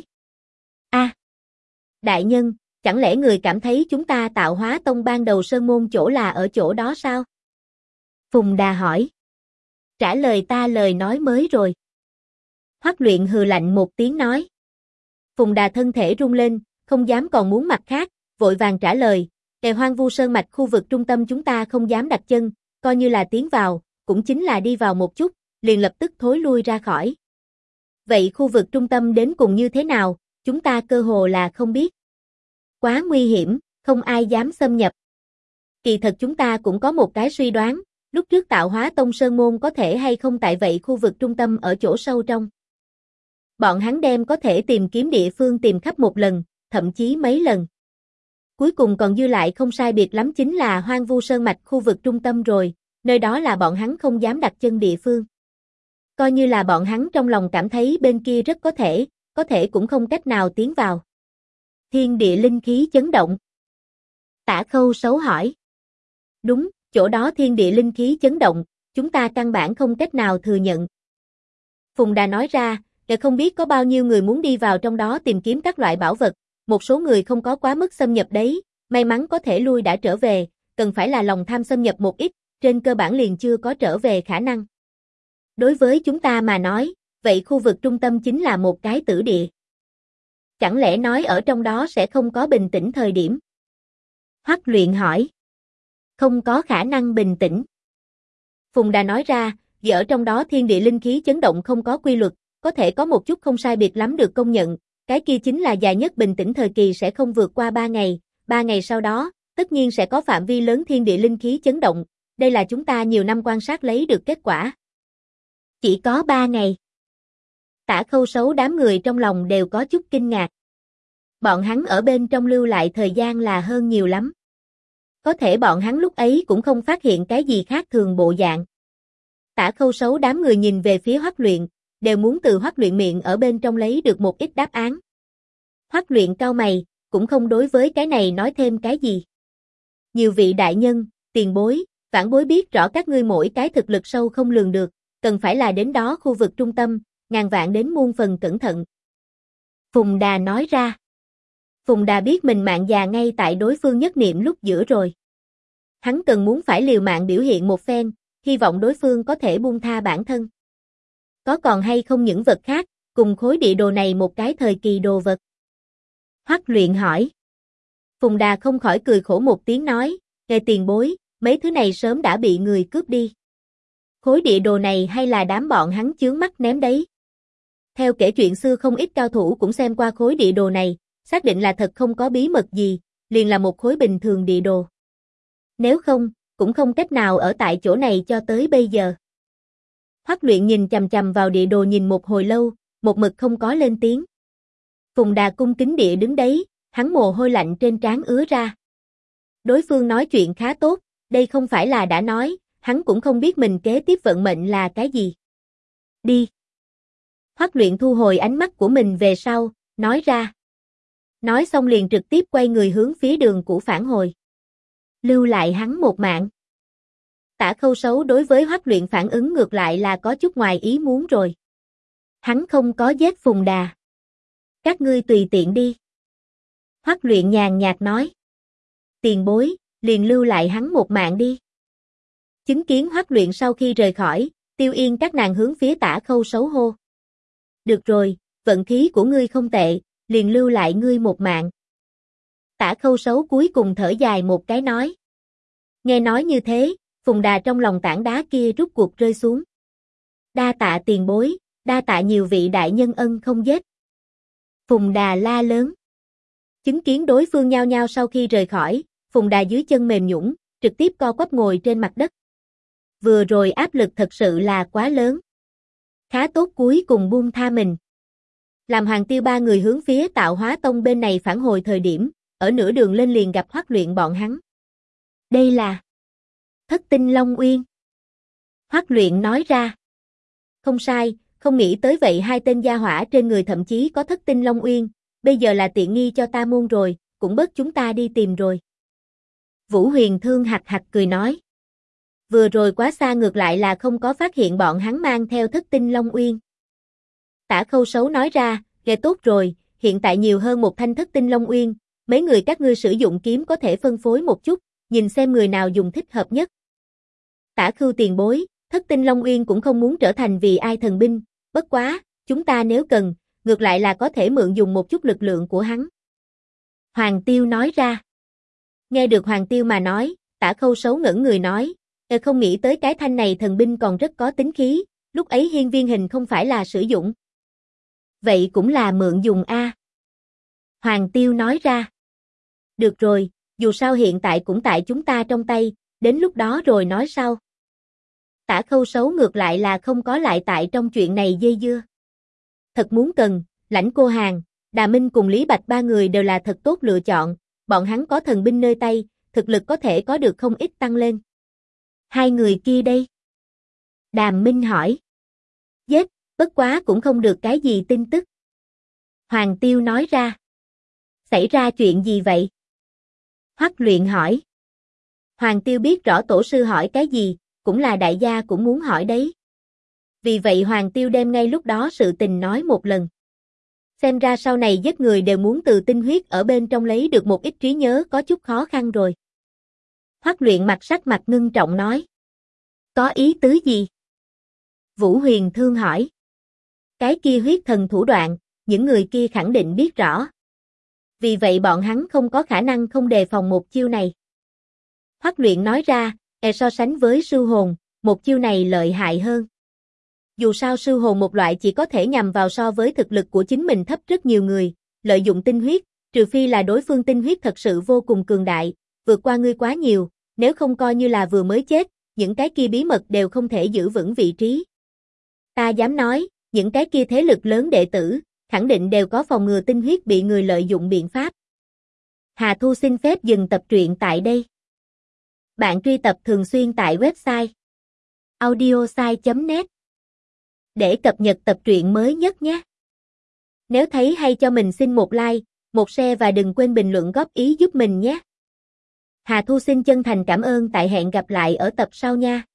Đại nhân, chẳng lẽ người cảm thấy chúng ta tạo hóa tông ban đầu sơn môn chỗ là ở chỗ đó sao? Phùng Đà hỏi. Trả lời ta lời nói mới rồi. Hoắc Luyện hừ lạnh một tiếng nói. Phùng Đà thân thể rung lên, không dám còn muốn mặt khác, vội vàng trả lời, hoang vu sơn mạch khu vực trung tâm chúng ta không dám đặt chân, coi như là tiến vào, cũng chính là đi vào một chút, liền lập tức thối lui ra khỏi. Vậy khu vực trung tâm đến cùng như thế nào, chúng ta cơ hồ là không biết. Quá nguy hiểm, không ai dám xâm nhập. Kỳ thật chúng ta cũng có một cái suy đoán, lúc trước tạo hóa tông sơn môn có thể hay không tại vậy khu vực trung tâm ở chỗ sâu trong. Bọn hắn đem có thể tìm kiếm địa phương tìm khắp một lần, thậm chí mấy lần. Cuối cùng còn dư lại không sai biệt lắm chính là hoang vu sơn mạch khu vực trung tâm rồi, nơi đó là bọn hắn không dám đặt chân địa phương. Coi như là bọn hắn trong lòng cảm thấy bên kia rất có thể cũng không cách nào tiến vào. Thiên địa linh khí chấn động. Tả Khâu xấu hỏi. Đúng, chỗ đó thiên địa linh khí chấn động, chúng ta căn bản không cách nào thừa nhận. Phùng Đà nói ra, không biết có bao nhiêu người muốn đi vào trong đó tìm kiếm các loại bảo vật, một số người không có quá mức xâm nhập đấy, may mắn có thể lui đã trở về, cần phải là lòng tham xâm nhập một ít, trên cơ bản liền chưa có trở về khả năng. Đối với chúng ta mà nói, vậy khu vực trung tâm chính là một cái tử địa. Chẳng lẽ nói ở trong đó sẽ không có bình tĩnh thời điểm? Hoắc Luyện hỏi. Không có khả năng bình tĩnh. Phùng Đà nói ra, vì ở trong đó thiên địa linh khí chấn động không có quy luật, có thể có một chút không sai biệt lắm được công nhận, cái kia chính là dài nhất bình tĩnh thời kỳ sẽ không vượt qua 3 ngày, 3 ngày sau đó, tất nhiên sẽ có phạm vi lớn thiên địa linh khí chấn động, đây là chúng ta nhiều năm quan sát lấy được kết quả. Chỉ có 3 ngày. Tả Khâu xấu đám người trong lòng đều có chút kinh ngạc. Bọn hắn ở bên trong lưu lại thời gian là hơn nhiều lắm. Có thể bọn hắn lúc ấy cũng không phát hiện cái gì khác thường bộ dạng. Tả Khâu Sấu đám người nhìn về phía Hoắc Luyện, đều muốn từ Hoắc Luyện miệng ở bên trong lấy được một ít đáp án. Hoắc Luyện cau mày, cũng không đối với cái này nói thêm cái gì. Nhiều vị đại nhân, tiền bối, vãn bối biết rõ các ngươi mỗi cái thực lực sâu không lường được, cần phải là đến đó khu vực trung tâm, ngàn vạn đến muôn phần cẩn thận. Phùng Đà nói ra. Phùng Đà biết mình mạng già ngay tại đối phương nhất niệm lúc giữa rồi. Hắn cần muốn phải liều mạng biểu hiện một phen, hy vọng đối phương có thể buông tha bản thân. Có còn hay không những vật khác, cùng khối địa đồ này một cái thời kỳ đồ vật? Hoắc Luyện hỏi. Phùng Đà không khỏi cười khổ một tiếng nói, nghe tiền bối, mấy thứ này sớm đã bị người cướp đi. Khối địa đồ này hay là đám bọn hắn chướng mắt ném đấy. Theo kể chuyện xưa không ít cao thủ cũng xem qua khối địa đồ này, xác định là thật không có bí mật gì, liền là một khối bình thường địa đồ. Nếu không, cũng không cách nào ở tại chỗ này cho tới bây giờ. Hoắc Luyện nhìn chằm chằm vào địa đồ nhìn một hồi lâu, một mực không có lên tiếng. Phùng Đà cung kính địa đứng đấy, hắn mồ hôi lạnh trên trán ứa ra. Đối phương nói chuyện khá tốt, đây không phải là đã nói, hắn cũng không biết mình kế tiếp vận mệnh là cái gì. Đi. Hoắc Luyện thu hồi ánh mắt của mình về sau, nói ra. Nói xong liền trực tiếp quay người hướng phía đường cũ phản hồi. Lưu lại hắn một mạng. Tả Khâu Sấu đối với Hoắc Luyện phản ứng ngược lại là có chút ngoài ý muốn rồi. Hắn không có giết Phùng Đà. Các ngươi tùy tiện đi. Hoắc Luyện nhàn nhạt nói. Tiền bối, liền lưu lại hắn một mạng đi. Chứng kiến Hoắc Luyện sau khi rời khỏi, Tiêu Yên các nàng hướng phía Tả Khâu Sấu hô. Được rồi, vận khí của ngươi không tệ, liền lưu lại ngươi một mạng. Tả Khâu Sấu cuối cùng thở dài một cái nói. Nghe nói như thế, Phùng Đà trong lòng tảng đá kia rút cuộc rơi xuống. Đa tạ tiền bối, đa tạ nhiều vị đại nhân ân không giết. Phùng Đà la lớn. Chứng kiến đối phương nhao nhao sau khi rời khỏi, Phùng Đà dưới chân mềm nhũn, trực tiếp co quắp ngồi trên mặt đất. Vừa rồi áp lực thật sự là quá lớn. Khá tốt cuối cùng buông tha mình. Làm Hoàng Tiêu ba người hướng phía Tạo Hóa Tông bên này phản hồi thời điểm, ở nửa đường lên liền gặp Hoắc Luyện bọn hắn. Đây là Thất Tinh Long Uyên. Hoắc Luyện nói ra. Không sai, không nghĩ tới vậy hai tên gia hỏa trên người thậm chí có Thất Tinh Long Uyên, bây giờ là tiện nghi cho ta muôn rồi, cũng bớt chúng ta đi tìm rồi. Vũ Huyền Thương hạc hạc cười nói. Vừa rồi quá xa ngược lại là không có phát hiện bọn hắn mang theo Thất Tinh Long Uyên. Tả Khâu Sấu nói ra, nghe tốt rồi, hiện tại nhiều hơn một thanh Thất Tinh Long Uyên, mấy người các ngươi sử dụng kiếm có thể phân phối một chút, nhìn xem người nào dùng thích hợp nhất. Tả Khưu tiền bối, Thất Tinh Long Uyên cũng không muốn trở thành vì ai thần binh, bất quá, chúng ta nếu cần, ngược lại là có thể mượn dùng một chút lực lượng của hắn. Hoàng Tiêu nói ra. Nghe được Hoàng Tiêu mà nói, Tả Khâu Sấu ngẩn người nói, không nghĩ tới cái thanh này thần binh còn rất có tính khí, lúc ấy hiên viên hình không phải là sử dụng. Vậy cũng là mượn dùng a. Hoàng Tiêu nói ra. Được rồi, dù sao hiện tại cũng tại chúng ta trong tay, đến lúc đó rồi nói sau. Tả Khâu Sấu ngược lại là không có lại tại trong chuyện này dây dưa. Thật muốn cần, Lãnh Cô Hàn, Đà Minh cùng Lý Bạch ba người đều là thật tốt lựa chọn, bọn hắn có thần binh nơi tay, thực lực có thể có được không ít tăng lên. Hai người kia đây? Đàm Minh hỏi. Giết, bất quá cũng không được cái gì tin tức. Hoàng Tiêu nói ra. Xảy ra chuyện gì vậy? Hoắc Luyện hỏi. Hoàng Tiêu biết rõ tổ sư hỏi cái gì, cũng là đại gia cũng muốn hỏi đấy. Vì vậy Hoàng Tiêu đem ngay lúc đó sự tình nói một lần. Xem ra sau này giết người đều muốn từ tinh huyết ở bên trong lấy được một ít trí nhớ có chút khó khăn rồi. Hoắc Luyện sắc mặt ngưng trọng nói. Có ý tứ gì? Vũ Huyền Thương hỏi. Cái kia huyết thần thủ đoạn, những người kia khẳng định biết rõ. Vì vậy bọn hắn không có khả năng không đề phòng một chiêu này. Hoắc Luyện nói ra, so sánh với sư hồn, một chiêu này lợi hại hơn. Dù sao sư hồn một loại chỉ có thể nhằm vào so với thực lực của chính mình thấp rất nhiều người, lợi dụng tinh huyết, trừ phi là đối phương tinh huyết thật sự vô cùng cường đại, vượt qua ngươi quá nhiều, nếu không coi như là vừa mới chết, những cái kia bí mật đều không thể giữ vững vị trí. Ta dám nói, những cái kia thế lực lớn đệ tử, khẳng định đều có phòng ngừa tinh huyết bị người lợi dụng biện pháp. Hà Thu xin phép dừng tập truyện tại đây. Bạn truy tập thường xuyên tại website audiosai.net để cập nhật tập truyện mới nhất nhé. Nếu thấy hay cho mình xin một like, một share và đừng quên bình luận góp ý giúp mình nhé. Hà Thu xin chân thành cảm ơn, tại hẹn gặp lại ở tập sau nha.